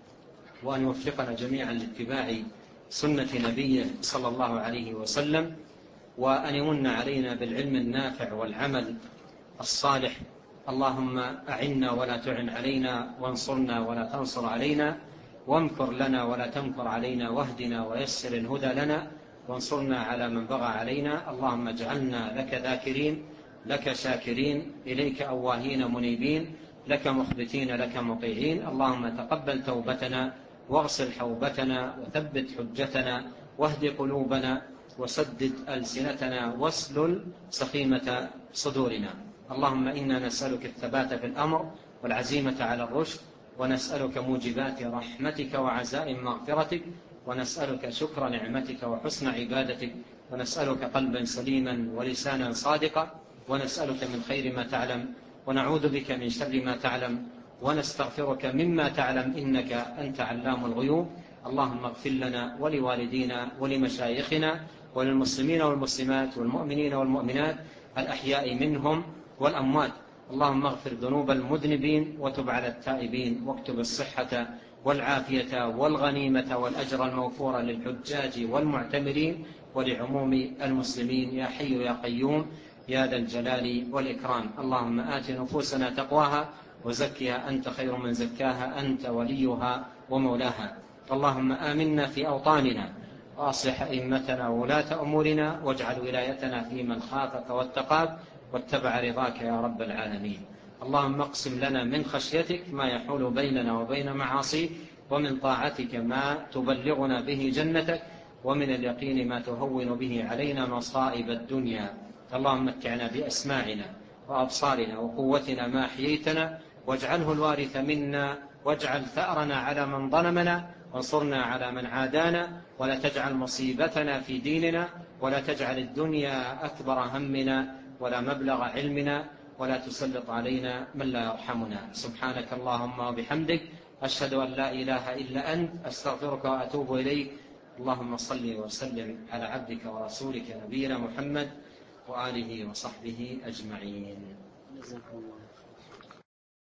وأن يوفقنا جميعا لاتباع سنة نبيه صلى الله عليه وسلم، وأن يمن علينا بالعلم النافع والعمل الصالح. اللهم أعنا ولا تعن علينا، وانصرنا ولا تنصر علينا، وامكر لنا ولا تمكر علينا، واهدنا ويسر الهدى لنا، وانصرنا على من بغى علينا. اللهم اجعلنا لك ذاكرين، لك شاكرين، إليك أواهين منيبين، لك مخبتين، لك مطيعين. اللهم تقبل توبتنا، واغسل حوبتنا، وثبت حجتنا، واهد قلوبنا، وسدد ألسنتنا، واسلل سخيمة صدورنا. اللهم إنا نسألك الثبات في الأمر والعزيمة على الرشد، ونسألك موجبات رحمتك وعزائم مغفرتك، ونسألك شكر نعمتك وحسن عبادتك، ونسألك قلبا سليما ولسانا صادقا، ونسألك من خير ما تعلم، ونعوذ بك من شر ما تعلم، ونستغفرك مما تعلم، إنك أنت علام الغيوب. اللهم اغفر لنا ولوالدينا ولمشايخنا وللمسلمين والمسلمات والمؤمنين والمؤمنات الأحياء منهم والأموات. اللهم اغفر ذنوب المذنبين، وتب على التائبين، واكتب الصحة والعافية والغنيمة والأجر الموفور للحجاج والمعتمرين ولعموم المسلمين، يا حي يا قيوم يا ذا الجلال والإكرام. اللهم آت نفوسنا تقواها وزكها أنت خير من زكاها، أنت وليها ومولاها. اللهم آمنا في أوطاننا، وأصلح أئمتنا وولاة أمورنا، واجعل ولايتنا في من خافك واتقاك واتبع رضاك يا رب العالمين. اللهم اقسم لنا من خشيتك ما يحول بيننا وبين معاصيك، ومن طاعتك ما تبلغنا به جنتك، ومن اليقين ما تهون به علينا مصائب الدنيا. اللهم متعنا بأسماعنا وأبصارنا وقوتنا ما أحييتنا، واجعله الوارث منا، واجعل ثأرنا على من ظلمنا، وانصرنا على من عادانا، ولا تجعل مصيبتنا في ديننا، ولا تجعل الدنيا أكبر همنا ولا مبلغ علمنا، ولا تسلط علينا من لا يرحمنا. سبحانك اللهم وبحمدك، أشهد أن لا إله إلا أنت، أستغفرك وأتوب إليك. اللهم صل وسلم على عبدك ورسولك نبينا محمد وآله وصحبه أجمعين. جزاكم الله.